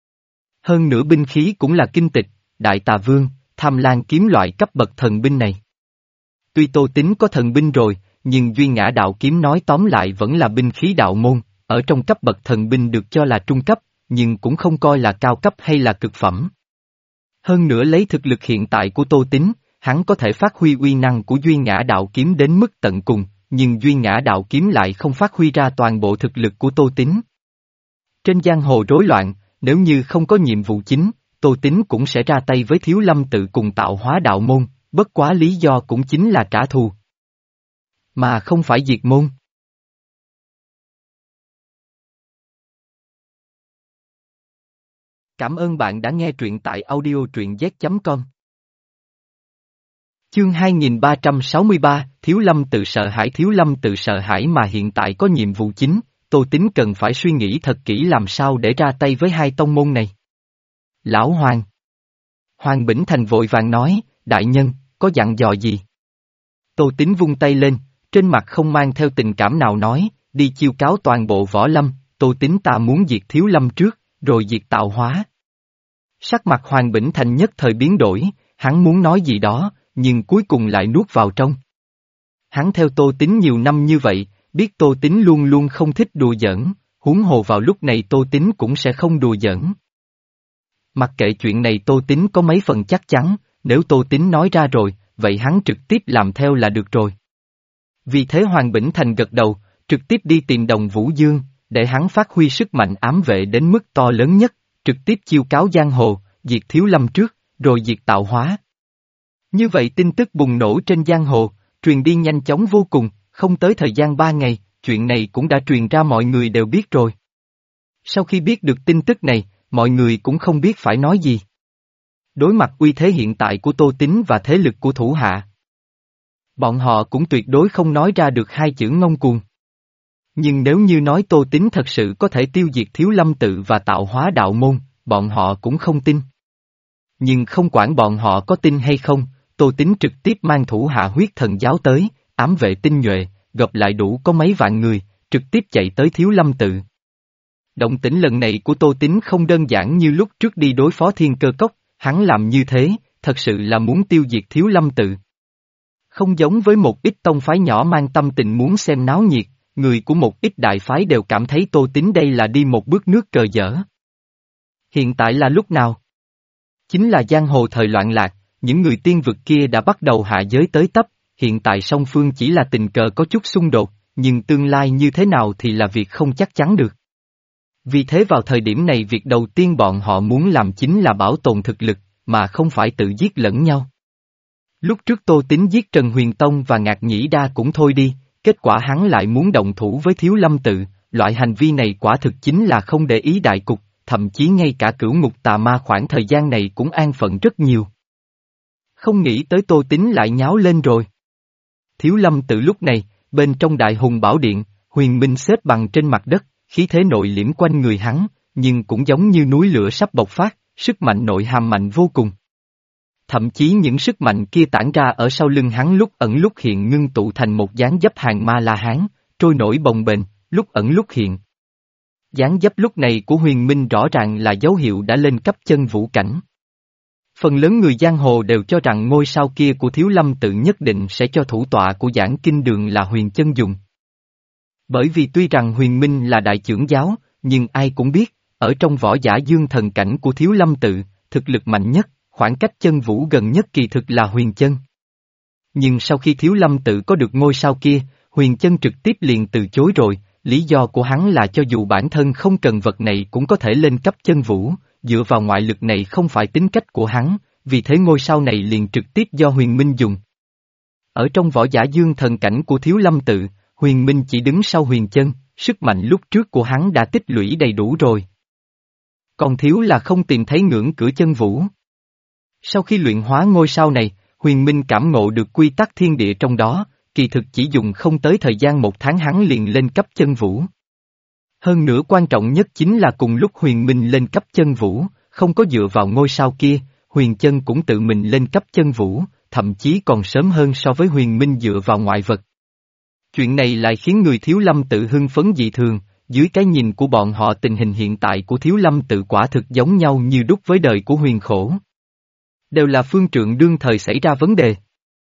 Hơn nữa binh khí cũng là kinh tịch, đại tà vương, tham lan kiếm loại cấp bậc thần binh này. Tuy Tô Tín có thần binh rồi, nhưng duy ngã đạo kiếm nói tóm lại vẫn là binh khí đạo môn, ở trong cấp bậc thần binh được cho là trung cấp, nhưng cũng không coi là cao cấp hay là cực phẩm. Hơn nữa lấy thực lực hiện tại của Tô Tín, hắn có thể phát huy uy năng của duy ngã đạo kiếm đến mức tận cùng, nhưng duy ngã đạo kiếm lại không phát huy ra toàn bộ thực lực của Tô Tín. Trên giang hồ rối loạn, nếu như không có nhiệm vụ chính, Tô Tín cũng sẽ ra tay với Thiếu Lâm Tự cùng Tạo Hóa Đạo Môn, bất quá lý do cũng chính là trả thù. mà không phải diệt môn. Cảm ơn bạn đã nghe truyện tại audio truyện z chấm com. Chương hai nghìn ba trăm sáu mươi ba, Thiếu Lâm tự sợ hãi. Thiếu Lâm tự sợ hãi mà hiện tại có nhiệm vụ chính, Tô Tín cần phải suy nghĩ thật kỹ làm sao để ra tay với hai tông môn này. Lão Hoàng. Hoàng Bỉnh Thành vội vàng nói, đại nhân, có dặn dò gì? Tô Tín vung tay lên, trên mặt không mang theo tình cảm nào nói, đi chiêu cáo toàn bộ võ lâm, Tô Tín ta muốn diệt Thiếu Lâm trước, rồi diệt Tạo Hóa. Sắc mặt Hoàng Bỉnh Thành nhất thời biến đổi, hắn muốn nói gì đó, nhưng cuối cùng lại nuốt vào trong. Hắn theo Tô Tín nhiều năm như vậy, biết Tô Tín luôn luôn không thích đùa giỡn, huống hồ vào lúc này Tô Tín cũng sẽ không đùa giỡn. Mặc kệ chuyện này Tô Tín có mấy phần chắc chắn, nếu Tô Tín nói ra rồi, vậy hắn trực tiếp làm theo là được rồi. Vì thế Hoàng Bỉnh Thành gật đầu, trực tiếp đi tìm Đồng Vũ Dương, để hắn phát huy sức mạnh ám vệ đến mức to lớn nhất, trực tiếp chiêu cáo giang hồ, diệt Thiếu Lâm trước, rồi diệt Tạo Hóa. Như vậy tin tức bùng nổ trên giang hồ, truyền đi nhanh chóng vô cùng, không tới thời gian ba ngày, chuyện này cũng đã truyền ra mọi người đều biết rồi. Sau khi biết được tin tức này, mọi người cũng không biết phải nói gì. Đối mặt uy thế hiện tại của Tô Tín và thế lực của thủ hạ, bọn họ cũng tuyệt đối không nói ra được hai chữ ngông cuồng. Nhưng nếu như nói Tô Tín thật sự có thể tiêu diệt Thiếu Lâm tự và Tạo Hóa đạo môn, bọn họ cũng không tin. Nhưng không quản bọn họ có tin hay không, Tô Tín trực tiếp mang thủ hạ huyết thần giáo tới, ám vệ tinh nhuệ, gộp lại đủ có mấy vạn người, trực tiếp chạy tới Thiếu Lâm tự. Động tĩnh lần này của Tô Tín không đơn giản như lúc trước đi đối phó Thiên Cơ Cốc, hắn làm như thế, thật sự là muốn tiêu diệt Thiếu Lâm tự. Không giống với một ít tông phái nhỏ mang tâm tình muốn xem náo nhiệt, người của một ít đại phái đều cảm thấy Tô Tín đây là đi một bước nước cờ dở. Hiện tại là lúc nào? Chính là giang hồ thời loạn lạc, những người tiên vực kia đã bắt đầu hạ giới tới tấp, hiện tại song phương chỉ là tình cờ có chút xung đột, nhưng tương lai như thế nào thì là việc không chắc chắn được. Vì thế vào thời điểm này việc đầu tiên bọn họ muốn làm chính là bảo tồn thực lực, mà không phải tự giết lẫn nhau. Lúc trước Tô Tín giết Trần Huyền Tông và Ngạc Nhĩ Đa cũng thôi đi, kết quả hắn lại muốn động thủ với Thiếu Lâm tự, loại hành vi này quả thực chính là không để ý đại cục, thậm chí ngay cả cửu ngục tà ma khoảng thời gian này cũng an phận rất nhiều. Không nghĩ tới Tô Tín lại nháo lên rồi. Thiếu Lâm tự lúc này, bên trong Đại Hùng Bảo Điện, Huyền Minh xếp bằng trên mặt đất, khí thế nội liễm quanh người hắn, nhưng cũng giống như núi lửa sắp bộc phát, sức mạnh nội hàm mạnh vô cùng. Thậm chí những sức mạnh kia tản ra ở sau lưng hắn lúc ẩn lúc hiện ngưng tụ thành một dáng dấp hàng ma la hán, trôi nổi bồng bềnh, lúc ẩn lúc hiện. Dáng dấp lúc này của Huyền Minh rõ ràng là dấu hiệu đã lên cấp chân vũ cảnh. Phần lớn người giang hồ đều cho rằng ngôi sao kia của Thiếu Lâm tự nhất định sẽ cho thủ tọa của giảng kinh đường là Huyền Chân dùng. Bởi vì tuy rằng Huyền Minh là đại trưởng giáo, nhưng ai cũng biết, ở trong võ giả dương thần cảnh của Thiếu Lâm tự, thực lực mạnh nhất, khoảng cách chân vũ gần nhất kỳ thực là Huyền Chân. Nhưng sau khi Thiếu Lâm tự có được ngôi sao kia, Huyền Chân trực tiếp liền từ chối rồi, lý do của hắn là cho dù bản thân không cần vật này cũng có thể lên cấp chân vũ, dựa vào ngoại lực này không phải tính cách của hắn, vì thế ngôi sao này liền trực tiếp do Huyền Minh dùng. Ở trong võ giả dương thần cảnh của Thiếu Lâm tự, Huyền Minh chỉ đứng sau Huyền Chân, sức mạnh lúc trước của hắn đã tích lũy đầy đủ rồi. Còn thiếu là không tìm thấy ngưỡng cửa chân vũ. Sau khi luyện hóa ngôi sao này, Huyền Minh cảm ngộ được quy tắc thiên địa trong đó, kỳ thực chỉ dùng không tới thời gian một tháng hắn liền lên cấp chân vũ. Hơn nữa quan trọng nhất chính là cùng lúc Huyền Minh lên cấp chân vũ, không có dựa vào ngôi sao kia, Huyền Chân cũng tự mình lên cấp chân vũ, thậm chí còn sớm hơn so với Huyền Minh dựa vào ngoại vật. Chuyện này lại khiến người Thiếu Lâm tự hưng phấn dị thường, dưới cái nhìn của bọn họ tình hình hiện tại của Thiếu Lâm tự quả thực giống nhau như đúc với đời của Huyền Khổ. Đều là phương trượng đương thời xảy ra vấn đề.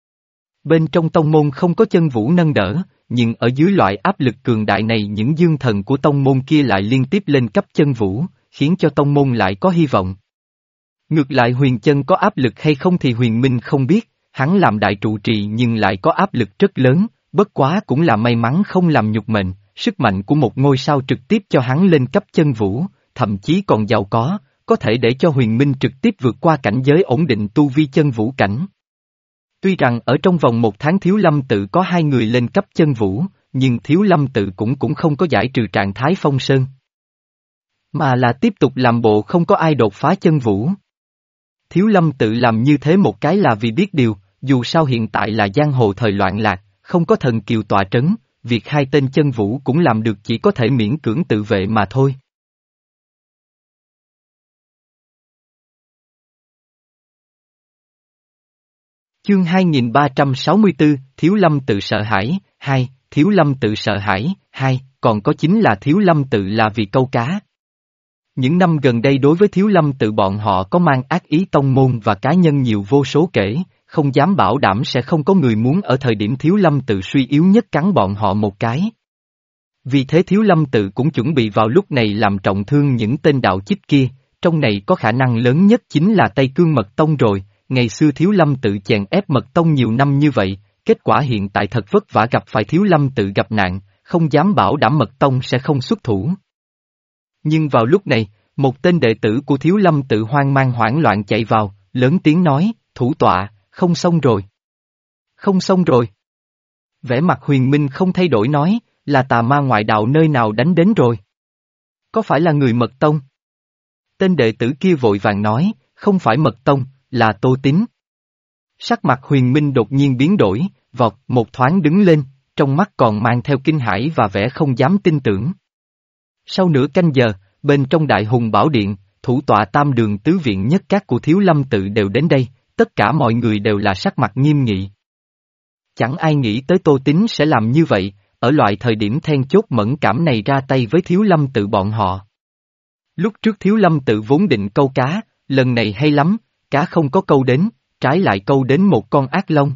Bên trong tông môn không có chân vũ nâng đỡ, nhưng ở dưới loại áp lực cường đại này những dương thần của tông môn kia lại liên tiếp lên cấp chân vũ, khiến cho tông môn lại có hy vọng. Ngược lại Huyền Chân có áp lực hay không thì Huyền Minh không biết, hắn làm đại trụ trì nhưng lại có áp lực rất lớn, bất quá cũng là may mắn không làm nhục mệnh, sức mạnh của một ngôi sao trực tiếp cho hắn lên cấp chân vũ, thậm chí còn giàu có, có thể để cho Huyền Minh trực tiếp vượt qua cảnh giới ổn định tu vi chân vũ cảnh. Tuy rằng ở trong vòng một tháng Thiếu Lâm tự có hai người lên cấp chân vũ, nhưng Thiếu Lâm tự cũng cũng không có giải trừ trạng thái phong sơn. Mà là tiếp tục làm bộ không có ai đột phá chân vũ. Thiếu Lâm tự làm như thế một cái là vì biết điều, dù sao hiện tại là giang hồ thời loạn lạc, không có thần kiều tọa trấn, việc hai tên chân vũ cũng làm được chỉ có thể miễn cưỡng tự vệ mà thôi. Chương hai nghìn ba trăm sáu mươi tư, Thiếu Lâm tự sợ hãi, hai, Thiếu Lâm tự sợ hãi, hai, còn có chính là Thiếu Lâm tự là vì câu cá. Những năm gần đây đối với Thiếu Lâm tự bọn họ có mang ác ý tông môn và cá nhân nhiều vô số kể, không dám bảo đảm sẽ không có người muốn ở thời điểm Thiếu Lâm tự suy yếu nhất cắn bọn họ một cái. Vì thế Thiếu Lâm tự cũng chuẩn bị vào lúc này làm trọng thương những tên đạo chích kia, trong này có khả năng lớn nhất chính là Tây Cương Mật Tông rồi. Ngày xưa Thiếu Lâm tự chèn ép Mật Tông nhiều năm như vậy, kết quả hiện tại thật vất vả gặp phải Thiếu Lâm tự gặp nạn, không dám bảo đảm Mật Tông sẽ không xuất thủ. Nhưng vào lúc này, một tên đệ tử của Thiếu Lâm tự hoang mang hoảng loạn chạy vào, lớn tiếng nói, thủ tọa, không xong rồi. Không xong rồi. Vẻ mặt Huyền Minh không thay đổi nói, là tà ma ngoại đạo nơi nào đánh đến rồi. Có phải là người Mật Tông? Tên đệ tử kia vội vàng nói, không phải Mật Tông, là Tô Tín. Sắc mặt Huyền Minh đột nhiên biến đổi, vọt một thoáng đứng lên, trong mắt còn mang theo kinh hãi và vẻ không dám tin tưởng. Sau nửa canh giờ, bên trong Đại Hùng Bảo Điện, thủ tọa tam đường tứ viện nhất các của Thiếu Lâm tự đều đến đây, tất cả mọi người đều là sắc mặt nghiêm nghị. Chẳng ai nghĩ tới Tô Tín sẽ làm như vậy, ở loại thời điểm then chốt mẫn cảm này ra tay với Thiếu Lâm tự bọn họ. Lúc trước Thiếu Lâm tự vốn định câu cá, lần này hay lắm, cá không có câu đến, trái lại câu đến một con ác long.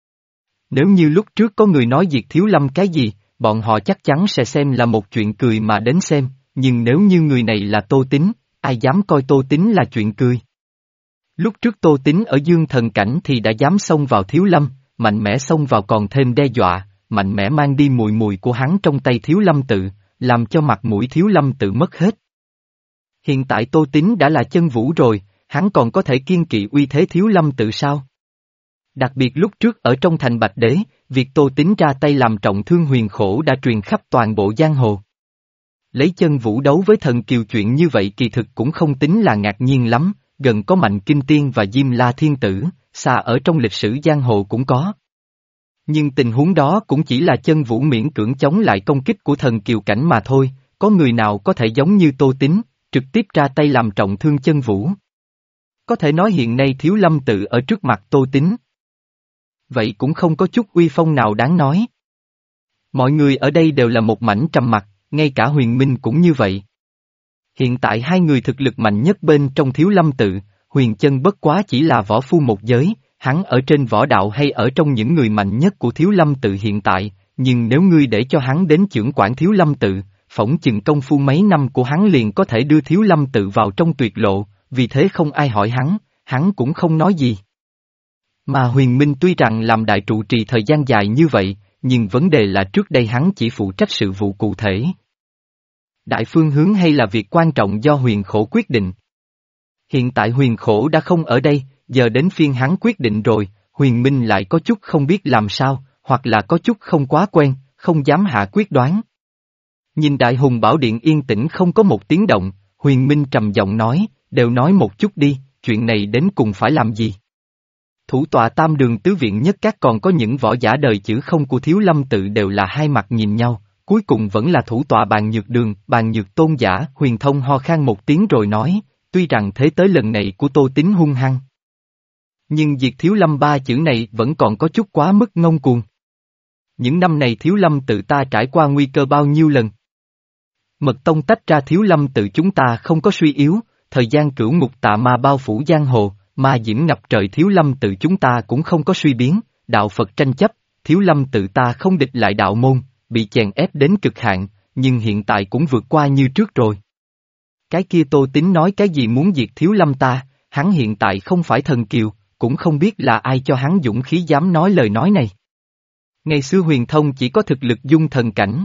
Nếu như lúc trước có người nói diệt Thiếu Lâm cái gì, bọn họ chắc chắn sẽ xem là một chuyện cười mà đến xem, nhưng nếu như người này là Tô Tín, ai dám coi Tô Tín là chuyện cười. Lúc trước Tô Tín ở Dương Thần Cảnh thì đã dám xông vào Thiếu Lâm, mạnh mẽ xông vào còn thêm đe dọa, mạnh mẽ mang đi mùi mùi của hắn trong tay Thiếu Lâm tự, làm cho mặt mũi Thiếu Lâm tự mất hết. Hiện tại Tô Tín đã là chân vũ rồi, hắn còn có thể kiên kỵ uy thế Thiếu Lâm tự sao? Đặc biệt lúc trước ở trong thành Bạch Đế, việc Tô Tín ra tay làm trọng thương Huyền Khổ đã truyền khắp toàn bộ giang hồ. Lấy chân vũ đấu với thần kiều chuyện như vậy kỳ thực cũng không tính là ngạc nhiên lắm, gần có Mạnh Kinh Tiên và Diêm La Thiên Tử, xa ở trong lịch sử giang hồ cũng có. Nhưng tình huống đó cũng chỉ là chân vũ miễn cưỡng chống lại công kích của thần kiều cảnh mà thôi, có người nào có thể giống như Tô Tín, trực tiếp ra tay làm trọng thương chân vũ. Có thể nói hiện nay Thiếu Lâm tự ở trước mặt Tô Tín. Vậy cũng không có chút uy phong nào đáng nói. Mọi người ở đây đều là một mảnh trầm mặc, ngay cả Huyền Minh cũng như vậy. Hiện tại hai người thực lực mạnh nhất bên trong Thiếu Lâm tự, Huyền Chân bất quá chỉ là võ phu một giới, hắn ở trên võ đạo hay ở trong những người mạnh nhất của Thiếu Lâm tự hiện tại, nhưng nếu ngươi để cho hắn đến chưởng quản Thiếu Lâm tự, phỏng chừng công phu mấy năm của hắn liền có thể đưa Thiếu Lâm tự vào trong tuyệt lộ, vì thế không ai hỏi hắn, hắn cũng không nói gì. Mà Huyền Minh tuy rằng làm đại trụ trì thời gian dài như vậy, nhưng vấn đề là trước đây hắn chỉ phụ trách sự vụ cụ thể. Đại phương hướng hay là việc quan trọng do Huyền Khổ quyết định. Hiện tại Huyền Khổ đã không ở đây, giờ đến phiên hắn quyết định rồi, Huyền Minh lại có chút không biết làm sao, hoặc là có chút không quá quen, không dám hạ quyết đoán. Nhìn Đại Hùng Bảo Điện yên tĩnh không có một tiếng động, Huyền Minh trầm giọng nói, đều nói một chút đi, chuyện này đến cùng phải làm gì? Thủ tọa tam đường tứ viện nhất các còn có những võ giả đời chữ không của Thiếu Lâm tự đều là hai mặt nhìn nhau, cuối cùng vẫn là thủ tọa Bàn Nhược Đường, Bàn Nhược tôn giả, Huyền Thông ho khan một tiếng rồi nói, tuy rằng thế tới lần này của Tô Tín hung hăng. Nhưng diệt Thiếu Lâm ba chữ này vẫn còn có chút quá mức ngông cuồng. Những năm này Thiếu Lâm tự ta trải qua nguy cơ bao nhiêu lần. Mật Tông tách ra Thiếu Lâm tự chúng ta không có suy yếu, thời gian cửu ngục tà ma bao phủ giang hồ, ma diễm ngập trời Thiếu Lâm tự chúng ta cũng không có suy biến, đạo Phật tranh chấp, Thiếu Lâm tự ta không địch lại đạo môn, bị chèn ép đến cực hạn, nhưng hiện tại cũng vượt qua như trước rồi. Cái kia Tô Tín nói cái gì muốn diệt Thiếu Lâm ta, hắn hiện tại không phải thần kiều, cũng không biết là ai cho hắn dũng khí dám nói lời nói này. Ngày xưa Huyền Thông chỉ có thực lực dung thần cảnh.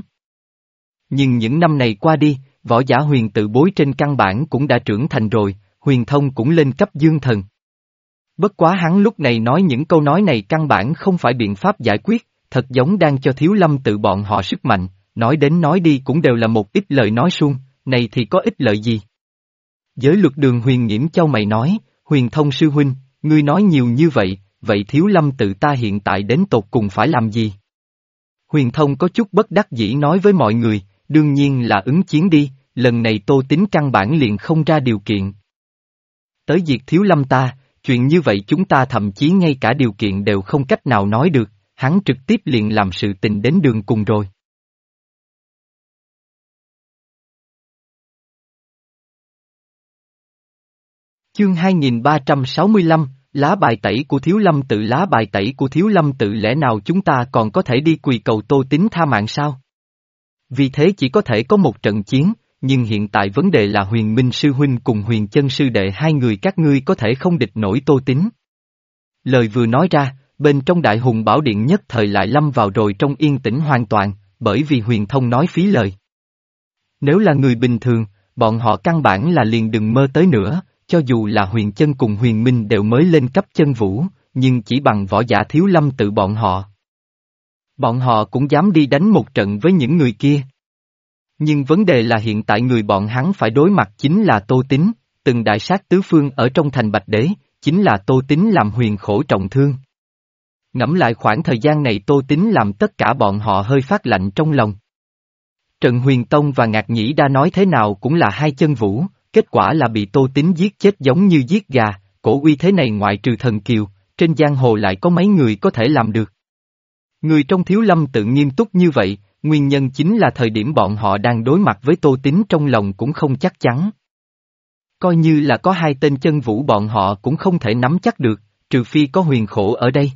Nhưng những năm này qua đi, võ giả huyền tự bối trên căn bản cũng đã trưởng thành rồi, Huyền Thông cũng lên cấp dương thần. Bất quá hắn lúc này nói những câu nói này căn bản không phải biện pháp giải quyết, thật giống đang cho Thiếu Lâm tự bọn họ sức mạnh, nói đến nói đi cũng đều là một ít lời nói suông, này thì có ích lợi gì? Giới luật đường Huyền Nghiễm châu mày nói, Huyền Thông sư huynh, ngươi nói nhiều như vậy, vậy Thiếu Lâm tự ta hiện tại đến tột cùng phải làm gì? Huyền Thông có chút bất đắc dĩ nói với mọi người, đương nhiên là ứng chiến đi, lần này Tô Tín căn bản liền không ra điều kiện. Tới diệt Thiếu Lâm ta, chuyện như vậy chúng ta thậm chí ngay cả điều kiện đều không cách nào nói được, hắn trực tiếp liền làm sự tình đến đường cùng rồi. Chương hai nghìn ba trăm sáu mươi lăm, lá bài tẩy của Thiếu Lâm tự lá bài tẩy của Thiếu Lâm tự lẽ nào chúng ta còn có thể đi quỳ cầu Tô Tín tha mạng sao? Vì thế chỉ có thể có một trận chiến, nhưng hiện tại vấn đề là Huyền Minh sư huynh cùng Huyền Chân sư đệ hai người các ngươi có thể không địch nổi Tô Tín. Lời vừa nói ra, bên trong Đại Hùng Bảo Điện nhất thời lại lâm vào rồi trong yên tĩnh hoàn toàn, bởi vì Huyền Thông nói phí lời. Nếu là người bình thường, bọn họ căn bản là liền đừng mơ tới nữa, cho dù là Huyền Chân cùng Huyền Minh đều mới lên cấp chân vũ, nhưng chỉ bằng võ giả Thiếu Lâm tự bọn họ. Bọn họ cũng dám đi đánh một trận với những người kia. Nhưng vấn đề là hiện tại người bọn hắn phải đối mặt chính là Tô Tín, từng đại sát tứ phương ở trong thành Bạch Đế, chính là Tô Tín làm Huyền khổ trọng thương. Ngẫm lại khoảng thời gian này Tô Tín làm tất cả bọn họ hơi phát lạnh trong lòng. Trần Huyền Tông và Ngạc Nhĩ Đa nói thế nào cũng là hai chân vũ, kết quả là bị Tô Tín giết chết giống như giết gà, cổ uy thế này ngoại trừ thần kiều, trên giang hồ lại có mấy người có thể làm được. Người trong Thiếu Lâm tự nghiêm túc như vậy, nguyên nhân chính là thời điểm bọn họ đang đối mặt với Tô Tín trong lòng cũng không chắc chắn. Coi như là có hai tên chân vũ bọn họ cũng không thể nắm chắc được, trừ phi có Huyền khổ ở đây.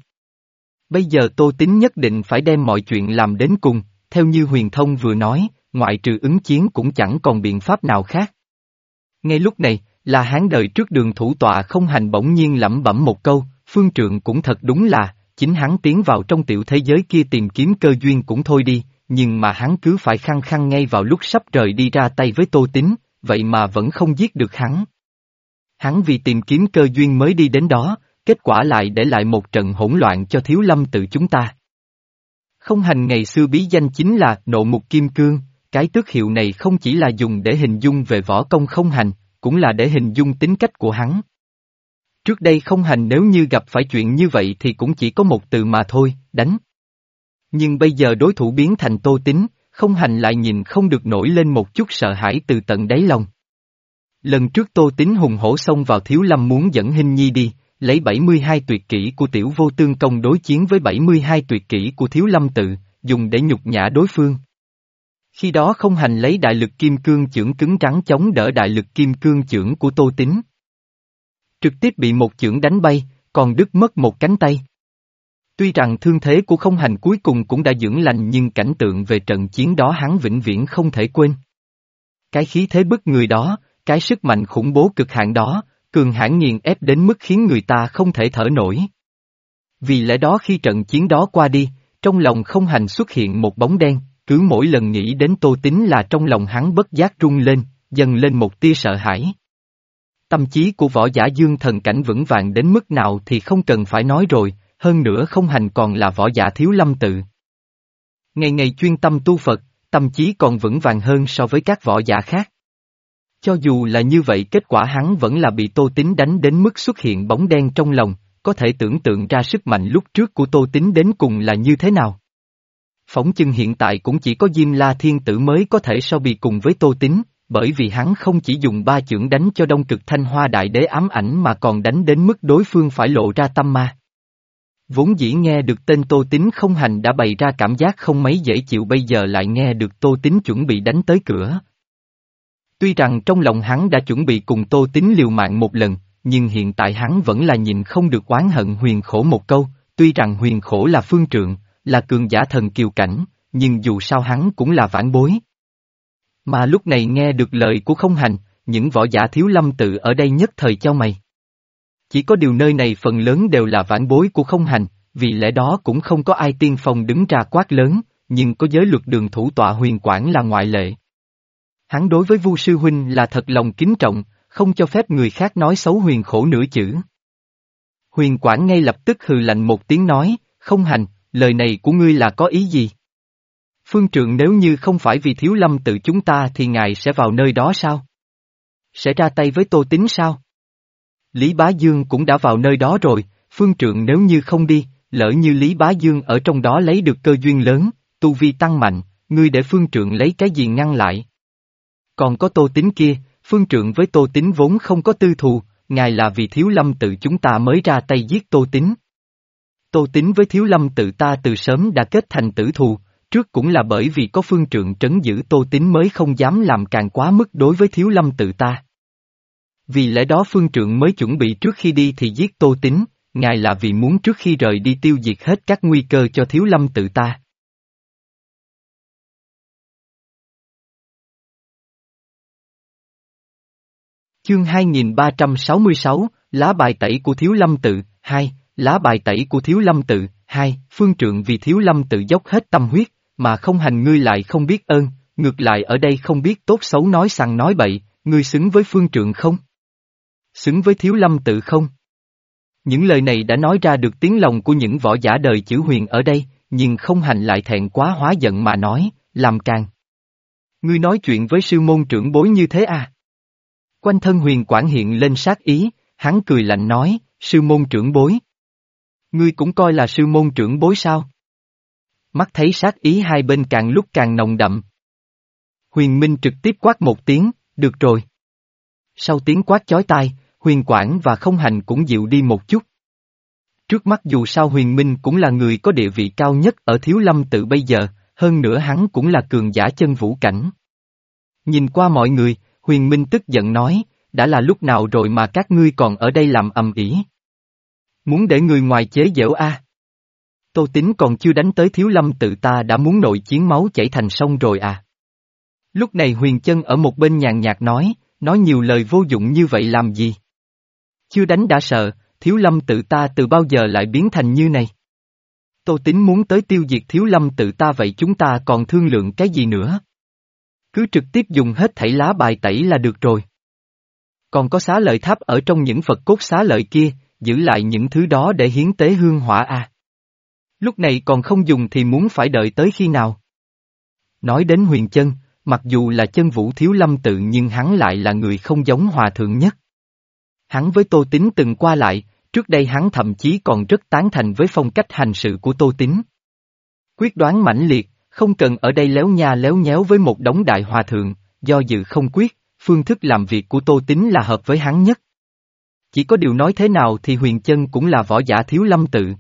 Bây giờ Tô Tín nhất định phải đem mọi chuyện làm đến cùng, theo như Huyền Thông vừa nói, ngoại trừ ứng chiến cũng chẳng còn biện pháp nào khác. Ngay lúc này, là Hán đời trước Đường thủ tọa Không Hành bỗng nhiên lẩm bẩm một câu, phương trượng cũng thật đúng là, chính hắn tiến vào trong tiểu thế giới kia tìm kiếm cơ duyên cũng thôi đi, nhưng mà hắn cứ phải khăng khăng ngay vào lúc sắp rời đi ra tay với Tô Tín, vậy mà vẫn không giết được hắn. Hắn vì tìm kiếm cơ duyên mới đi đến đó, kết quả lại để lại một trận hỗn loạn cho Thiếu Lâm tự chúng ta. Không Hành ngày xưa bí danh chính là Nộ Mục Kim Cương, cái tước hiệu này không chỉ là dùng để hình dung về võ công Không Hành, cũng là để hình dung tính cách của hắn. Trước đây Không Hành nếu như gặp phải chuyện như vậy thì cũng chỉ có một từ mà thôi, đánh. Nhưng bây giờ đối thủ biến thành Tô Tín, Không Hành lại nhìn không được nổi lên một chút sợ hãi từ tận đáy lòng. Lần trước Tô Tín hùng hổ xông vào Thiếu Lâm muốn dẫn Hinh Nhi đi, lấy bảy mươi hai tuyệt kỹ của Tiểu Vô Tương Công đối chiến với bảy mươi hai tuyệt kỹ của Thiếu Lâm tự, dùng để nhục nhã đối phương. Khi đó Không Hành lấy đại lực kim cương chưởng cứng rắn chống đỡ đại lực kim cương chưởng của Tô Tín. Trực tiếp bị một chưởng đánh bay, còn đứt mất một cánh tay. Tuy rằng thương thế của Không Hành cuối cùng cũng đã dưỡng lành nhưng cảnh tượng về trận chiến đó hắn vĩnh viễn không thể quên. Cái khí thế bức người đó, cái sức mạnh khủng bố cực hạn đó, cường hãn nghiền ép đến mức khiến người ta không thể thở nổi. Vì lẽ đó khi trận chiến đó qua đi, trong lòng Không Hành xuất hiện một bóng đen, cứ mỗi lần nghĩ đến Tô Tín là trong lòng hắn bất giác rung lên, dần lên một tia sợ hãi. Tâm trí của võ giả dương thần cảnh vững vàng đến mức nào thì không cần phải nói rồi, hơn nữa Không Hành còn là võ giả Thiếu Lâm tự. Ngày ngày chuyên tâm tu Phật, tâm trí còn vững vàng hơn so với các võ giả khác. Cho dù là như vậy kết quả hắn vẫn là bị Tô Tín đánh đến mức xuất hiện bóng đen trong lòng, có thể tưởng tượng ra sức mạnh lúc trước của Tô Tín đến cùng là như thế nào. Phóng chừng hiện tại cũng chỉ có Diêm La Thiên Tử mới có thể so bì cùng với Tô Tín, bởi vì hắn không chỉ dùng ba chưởng đánh cho Đông Cực Thanh Hoa Đại Đế ám ảnh mà còn đánh đến mức đối phương phải lộ ra tâm ma. Vốn dĩ nghe được tên Tô Tín Không Hành đã bày ra cảm giác không mấy dễ chịu, bây giờ lại nghe được Tô Tín chuẩn bị đánh tới cửa. Tuy rằng trong lòng hắn đã chuẩn bị cùng Tô Tín liều mạng một lần, nhưng hiện tại hắn vẫn là nhìn không được oán hận Huyền khổ một câu, tuy rằng Huyền khổ là phương trượng, là cường giả thần kiều cảnh, nhưng dù sao hắn cũng là vãn bối. Mà lúc này nghe được lời của Không Hành, những võ giả Thiếu Lâm tự ở đây nhất thời chau mày. Chỉ có điều nơi này phần lớn đều là vãn bối của Không Hành, vì lẽ đó cũng không có ai tiên phong đứng ra quát lớn, nhưng có giới luật đường thủ tọa Huyền Quảng là ngoại lệ. Hắn đối với Vu sư huynh là thật lòng kính trọng, không cho phép người khác nói xấu Huyền khổ nửa chữ. Huyền Quảng ngay lập tức hừ lạnh một tiếng nói, không hành, lời này của ngươi là có ý gì? Phương trượng nếu như không phải vì Thiếu Lâm tự chúng ta thì ngài sẽ vào nơi đó sao? Sẽ ra tay với Tô Tín sao? Lý Bá Dương cũng đã vào nơi đó rồi, phương trượng nếu như không đi, lỡ như Lý Bá Dương ở trong đó lấy được cơ duyên lớn, tu vi tăng mạnh, ngươi để phương trượng lấy cái gì ngăn lại? Còn có Tô Tín kia, phương trượng với Tô Tín vốn không có tư thù, ngài là vì Thiếu Lâm tự chúng ta mới ra tay giết Tô Tín. Tô Tín với Thiếu Lâm tự ta từ sớm đã kết thành tử thù, trước cũng là bởi vì có phương trượng trấn giữ Tô Tín mới không dám làm càng quá mức đối với Thiếu Lâm tự ta. Vì lẽ đó phương trượng mới chuẩn bị trước khi đi thì giết Tô Tín, ngài là vì muốn trước khi rời đi tiêu diệt hết các nguy cơ cho Thiếu Lâm tự ta. Chương hai nghìn ba trăm sáu mươi sáu, lá bài tẩy của Thiếu Lâm tự, hai, lá bài tẩy của Thiếu Lâm tự, hai, phương trượng vì Thiếu Lâm tự dốc hết tâm huyết, mà không hành ngươi lại không biết ơn, ngược lại ở đây không biết tốt xấu nói sằng nói bậy, ngươi xứng với phương trượng không? Xứng với Thiếu Lâm tự không? Những lời này đã nói ra được tiếng lòng của những võ giả đời chữ huyền ở đây, nhưng không hành lại thẹn quá hóa giận mà nói, làm càng. Ngươi nói chuyện với sư môn trưởng bối như thế à? Quanh thân Huyền Quảng hiện lên sát ý, hắn cười lạnh nói, sư môn trưởng bối. Ngươi cũng coi là sư môn trưởng bối sao? Mắt thấy sát ý hai bên càng lúc càng nồng đậm. Huyền Minh trực tiếp quát một tiếng, được rồi. Sau tiếng quát chói tai, Huyền Quảng và Không Hành cũng dịu đi một chút. Trước mắt dù sao Huyền Minh cũng là người có địa vị cao nhất ở Thiếu Lâm tự bây giờ, hơn nữa hắn cũng là cường giả chân vũ cảnh. Nhìn qua mọi người, Huyền Minh tức giận nói, đã là lúc nào rồi mà các ngươi còn ở đây làm ầm ĩ? Muốn để người ngoài chế giễu a? À? Tô Tín còn chưa đánh tới Thiếu Lâm tự ta đã muốn nội chiến máu chảy thành sông rồi à? Lúc này Huyền Chân ở một bên nhàn nhạt nói, nói nhiều lời vô dụng như vậy làm gì? Chưa đánh đã sợ, Thiếu Lâm tự ta từ bao giờ lại biến thành như này? Tô Tín muốn tới tiêu diệt Thiếu Lâm tự ta vậy chúng ta còn thương lượng cái gì nữa? Cứ trực tiếp dùng hết thảy lá bài tẩy là được rồi. Còn có xá lợi tháp ở trong những Phật cốt xá lợi kia, giữ lại những thứ đó để hiến tế hương hỏa à? Lúc này còn không dùng thì muốn phải đợi tới khi nào? Nói đến Huyền Chân, mặc dù là chân vũ Thiếu Lâm tự nhưng hắn lại là người không giống hòa thượng nhất. Hắn với Tô Tín từng qua lại, trước đây hắn thậm chí còn rất tán thành với phong cách hành sự của Tô Tín. Quyết đoán mãnh liệt, không cần ở đây léo nha léo nhéo với một đống đại hòa thượng, do dự không quyết, phương thức làm việc của Tô Tín là hợp với hắn nhất. Chỉ có điều nói thế nào thì Huyền Chân cũng là võ giả Thiếu Lâm tự.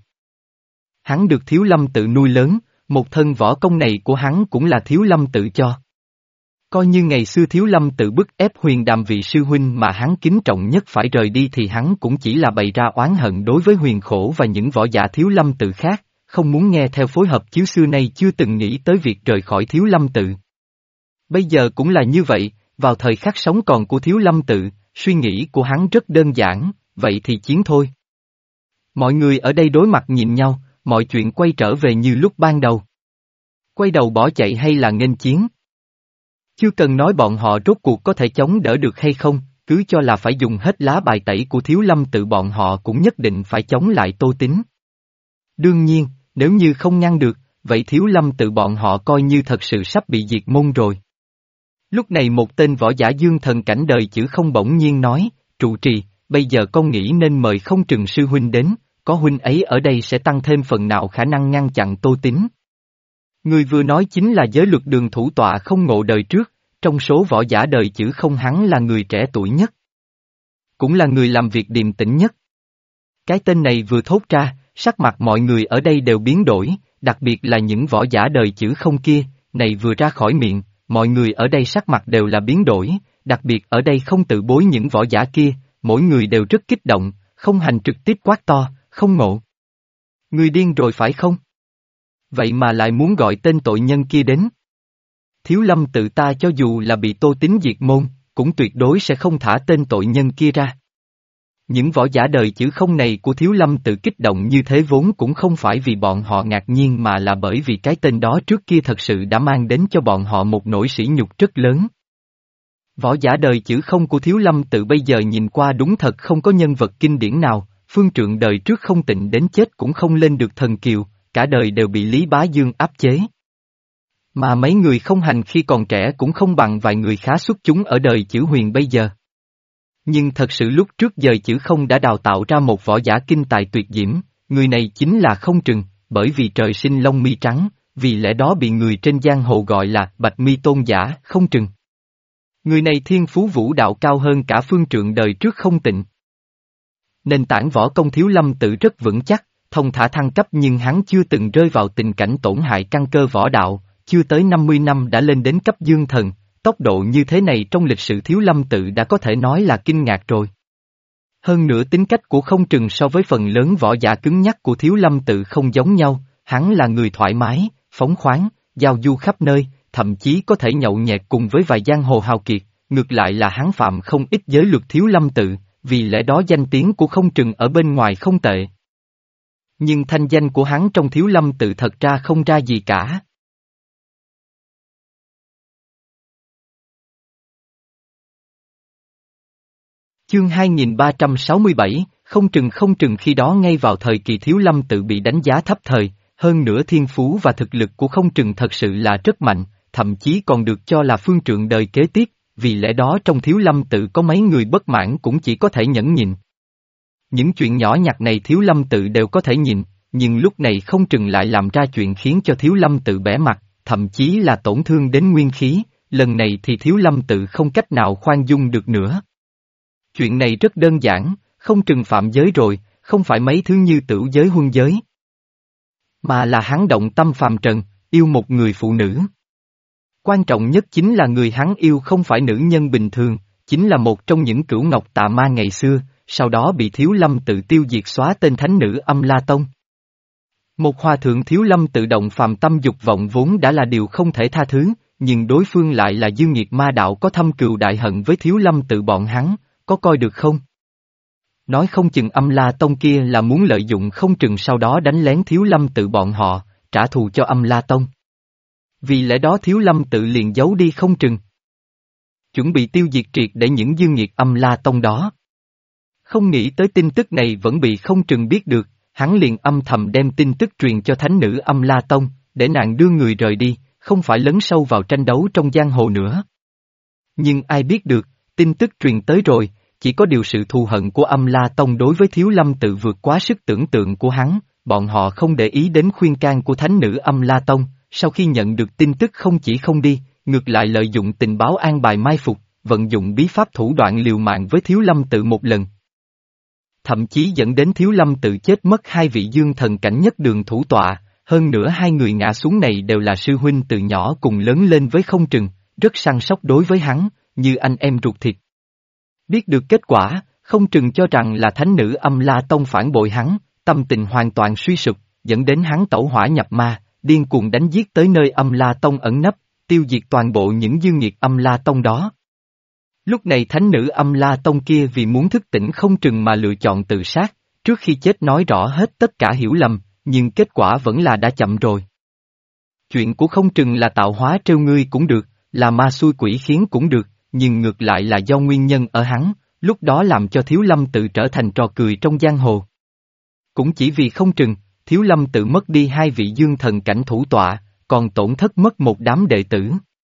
Hắn được Thiếu Lâm tự nuôi lớn, một thân võ công này của hắn cũng là Thiếu Lâm tự cho. Coi như ngày xưa Thiếu Lâm tự bức ép Huyền Đàm vị sư huynh mà hắn kính trọng nhất phải rời đi thì hắn cũng chỉ là bày ra oán hận đối với Huyền Khổ và những võ giả Thiếu Lâm tự khác, không muốn nghe theo phối hợp chiếu xưa nay chưa từng nghĩ tới việc rời khỏi Thiếu Lâm tự. Bây giờ cũng là như vậy, vào thời khắc sống còn của Thiếu Lâm tự, suy nghĩ của hắn rất đơn giản, vậy thì chiến thôi. Mọi người ở đây đối mặt nhìn nhau, mọi chuyện quay trở về như lúc ban đầu. Quay đầu bỏ chạy hay là nghênh chiến? Chưa cần nói bọn họ rốt cuộc có thể chống đỡ được hay không, cứ cho là phải dùng hết lá bài tẩy của Thiếu Lâm tự bọn họ cũng nhất định phải chống lại Tô Tín. Đương nhiên, nếu như không ngăn được, vậy Thiếu Lâm tự bọn họ coi như thật sự sắp bị diệt môn rồi. Lúc này một tên võ giả dương thần cảnh đời chữ không bỗng nhiên nói, trụ trì, bây giờ con nghĩ nên mời Không Trừng sư huynh đến, có huynh ấy ở đây sẽ tăng thêm phần nào khả năng ngăn chặn Tô Tín. Người vừa nói chính là giới luật đường thủ tọa Không Ngộ đời trước, trong số võ giả đời chữ không hắn là người trẻ tuổi nhất. Cũng là người làm việc điềm tĩnh nhất. Cái tên này vừa thốt ra, sắc mặt mọi người ở đây đều biến đổi, đặc biệt là những võ giả đời chữ không kia, này vừa ra khỏi miệng, mọi người ở đây sắc mặt đều là biến đổi, đặc biệt ở đây không tự bối những võ giả kia, mỗi người đều rất kích động, Không Hành trực tiếp quát to, Không Ngộ. Người điên rồi phải không? Vậy mà lại muốn gọi tên tội nhân kia đến. Thiếu Lâm tự ta cho dù là bị Tô Tín diệt môn, cũng tuyệt đối sẽ không thả tên tội nhân kia ra. Những võ giả đời chữ không này của Thiếu Lâm tự kích động như thế vốn cũng không phải vì bọn họ ngạc nhiên mà là bởi vì cái tên đó trước kia thật sự đã mang đến cho bọn họ một nỗi sỉ nhục rất lớn. Võ giả đời chữ không của Thiếu Lâm tự bây giờ nhìn qua đúng thật không có nhân vật kinh điển nào, Phương Trượng đời trước không tịnh đến chết cũng không lên được thần kiều, cả đời đều bị Lý Bá Dương áp chế. Mà mấy người không hành khi còn trẻ cũng không bằng vài người khá xuất chúng ở đời chữ huyền bây giờ. Nhưng thật sự lúc trước giờ chữ không đã đào tạo ra một võ giả kinh tài tuyệt diễm, người này chính là Không Trừng, bởi vì trời sinh lông mi trắng, vì lẽ đó bị người trên giang hồ gọi là Bạch Mi tôn giả, Không Trừng. Người này thiên phú vũ đạo cao hơn cả Phương Trượng đời trước không tịnh. Nền tảng võ công Thiếu Lâm Tự rất vững chắc, thông thả thăng cấp nhưng hắn chưa từng rơi vào tình cảnh tổn hại căn cơ võ đạo, chưa tới năm mươi năm đã lên đến cấp dương thần, tốc độ như thế này trong lịch sử Thiếu Lâm Tự đã có thể nói là kinh ngạc rồi. Hơn nữa tính cách của Không Trừng so với phần lớn võ giả cứng nhắc của Thiếu Lâm Tự không giống nhau, hắn là người thoải mái, phóng khoáng, giao du khắp nơi, thậm chí có thể nhậu nhẹt cùng với vài giang hồ hào kiệt, ngược lại là hắn phạm không ít giới luật Thiếu Lâm Tự, vì lẽ đó danh tiếng của Không Trừng ở bên ngoài không tệ. Nhưng thanh danh của hắn trong Thiếu Lâm Tự thật ra không ra gì cả. Chương hai nghìn ba trăm sáu mươi bảy, Không Trừng Không Trừng khi đó ngay vào thời kỳ Thiếu Lâm Tự bị đánh giá thấp thời, hơn nữa thiên phú và thực lực của Không Trừng thật sự là rất mạnh, thậm chí còn được cho là Phương Trượng đời kế tiếp, vì lẽ đó trong Thiếu Lâm Tự có mấy người bất mãn cũng chỉ có thể nhẫn nhịn. Những chuyện nhỏ nhặt này Thiếu Lâm Tự đều có thể nhìn, nhưng lúc này Không Trừng lại làm ra chuyện khiến cho Thiếu Lâm Tự bẽ mặt, thậm chí là tổn thương đến nguyên khí, lần này thì Thiếu Lâm Tự không cách nào khoan dung được nữa. Chuyện này rất đơn giản, Không Trừng phạm giới rồi, không phải mấy thứ như tửu giới huân giới. Mà là hắn động tâm phàm trần, yêu một người phụ nữ. Quan trọng nhất chính là người hắn yêu không phải nữ nhân bình thường, chính là một trong những cửu ngọc tà ma ngày xưa, sau đó bị Thiếu Lâm Tự tiêu diệt xóa tên thánh nữ Âm La Tông. Một hòa thượng Thiếu Lâm Tự động phàm tâm dục vọng vốn đã là điều không thể tha thứ, nhưng đối phương lại là dương nghiệt ma đạo có thâm cừu đại hận với Thiếu Lâm Tự bọn hắn, có coi được không? Nói không chừng Âm La Tông kia là muốn lợi dụng Không Trừng sau đó đánh lén Thiếu Lâm Tự bọn họ, trả thù cho Âm La Tông. Vì lẽ đó Thiếu Lâm Tự liền giấu đi Không Trừng. Chuẩn bị tiêu diệt triệt để những dương nghiệt Âm La Tông đó. Không nghĩ tới tin tức này vẫn bị Không Trừng biết được, hắn liền âm thầm đem tin tức truyền cho thánh nữ Âm La Tông, để nàng đưa người rời đi, không phải lấn sâu vào tranh đấu trong giang hồ nữa. Nhưng ai biết được, tin tức truyền tới rồi, chỉ có điều sự thù hận của Âm La Tông đối với Thiếu Lâm Tự vượt quá sức tưởng tượng của hắn, bọn họ không để ý đến khuyên can của thánh nữ Âm La Tông, sau khi nhận được tin tức không chỉ không đi, ngược lại lợi dụng tình báo an bài mai phục, vận dụng bí pháp thủ đoạn liều mạng với Thiếu Lâm Tự một lần. Thậm chí dẫn đến Thiếu Lâm Tự chết mất hai vị dương thần cảnh nhất đường thủ tọa, hơn nữa hai người ngã xuống này đều là sư huynh từ nhỏ cùng lớn lên với Không Trừng, rất săn sóc đối với hắn, như anh em ruột thịt. Biết được kết quả, Không Trừng cho rằng là thánh nữ Âm La Tông phản bội hắn, tâm tình hoàn toàn suy sụp, dẫn đến hắn tẩu hỏa nhập ma, điên cuồng đánh giết tới nơi Âm La Tông ẩn nấp, tiêu diệt toàn bộ những dương nghiệt Âm La Tông đó. Lúc này thánh nữ Âm La Tông kia vì muốn thức tỉnh Không Trừng mà lựa chọn tự sát, trước khi chết nói rõ hết tất cả hiểu lầm, nhưng kết quả vẫn là đã chậm rồi. Chuyện của Không Trừng là tạo hóa trêu ngươi cũng được, là ma xui quỷ khiến cũng được, nhưng ngược lại là do nguyên nhân ở hắn, lúc đó làm cho Thiếu Lâm Tự trở thành trò cười trong giang hồ. Cũng chỉ vì Không Trừng, Thiếu Lâm Tự mất đi hai vị dương thần cảnh thủ tọa, còn tổn thất mất một đám đệ tử.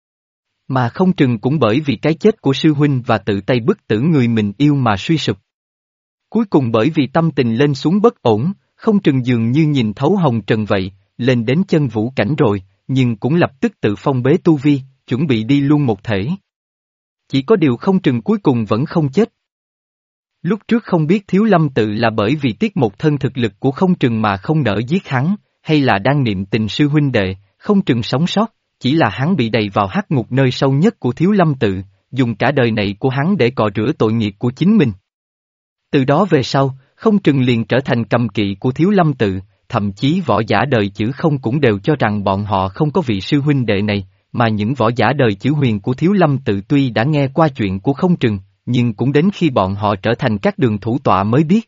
Mà Không Trừng cũng bởi vì cái chết của sư huynh và tự tay bức tử người mình yêu mà suy sụp. Cuối cùng bởi vì tâm tình lên xuống bất ổn, Không Trừng dường như nhìn thấu hồng trần vậy, lên đến chân vũ cảnh rồi, nhưng cũng lập tức tự phong bế tu vi, chuẩn bị đi luôn một thể. Chỉ có điều Không Trừng cuối cùng vẫn không chết. Lúc trước không biết Thiếu Lâm Tự là bởi vì tiếc một thân thực lực của Không Trừng mà không nỡ giết hắn, hay là đang niệm tình sư huynh đệ, Không Trừng sống sót, chỉ là hắn bị đày vào hắc ngục nơi sâu nhất của Thiếu Lâm Tự, dùng cả đời này của hắn để cọ rửa tội nghiệp của chính mình. Từ đó về sau, Không Trừng liền trở thành cầm kỵ của Thiếu Lâm Tự, thậm chí võ giả đời chữ không cũng đều cho rằng bọn họ không có vị sư huynh đệ này, mà những võ giả đời chữ huyền của Thiếu Lâm Tự tuy đã nghe qua chuyện của Không Trừng, nhưng cũng đến khi bọn họ trở thành các đường thủ tọa mới biết.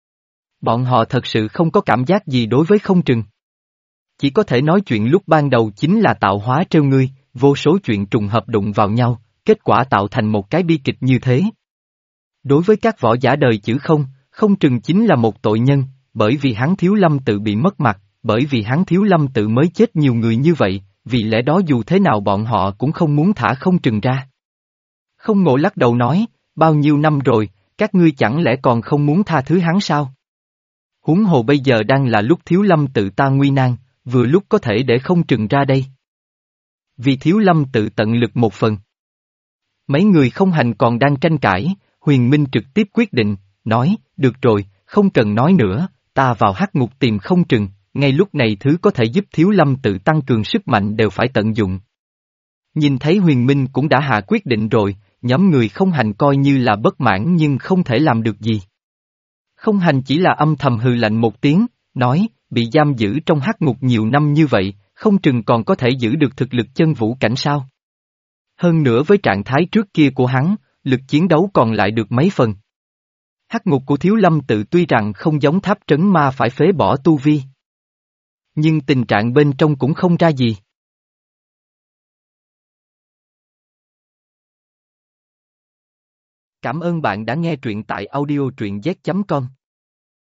Bọn họ thật sự không có cảm giác gì đối với Không Trừng. Chỉ có thể nói chuyện lúc ban đầu chính là tạo hóa trêu ngươi, vô số chuyện trùng hợp đụng vào nhau, kết quả tạo thành một cái bi kịch như thế. Đối với các võ giả đời chữ không, Không chừng chính là một tội nhân, bởi vì hắn Thiếu Lâm Tự bị mất mặt, bởi vì hắn Thiếu Lâm Tự mới chết nhiều người như vậy, vì lẽ đó dù thế nào bọn họ cũng không muốn thả không chừng ra. Không Ngộ lắc đầu nói, bao nhiêu năm rồi, các ngươi chẳng lẽ còn không muốn tha thứ hắn sao? Huống hồ bây giờ đang là lúc Thiếu Lâm Tự ta nguy nan, vừa lúc có thể để không trừng ra đây. Vì Thiếu Lâm Tự tận lực một phần. Mấy người không hành còn đang tranh cãi, Huyền Minh trực tiếp quyết định, nói, được rồi, không cần nói nữa, ta vào hắc ngục tìm không trừng, ngay lúc này thứ có thể giúp Thiếu Lâm Tự tăng cường sức mạnh đều phải tận dụng. Nhìn thấy Huyền Minh cũng đã hạ quyết định rồi, nhóm người không hành coi như là bất mãn nhưng không thể làm được gì. Không hành chỉ là âm thầm hừ lạnh một tiếng, nói, bị giam giữ trong hắc ngục nhiều năm như vậy, không chừng còn có thể giữ được thực lực chân vũ cảnh sao. Hơn nữa với trạng thái trước kia của hắn, lực chiến đấu còn lại được mấy phần. Hắc ngục của Thiếu Lâm Tự tuy rằng không giống tháp trấn ma phải phế bỏ tu vi. Nhưng tình trạng bên trong cũng không ra gì. Cảm ơn bạn đã nghe truyện tại audio truyện z chấm com.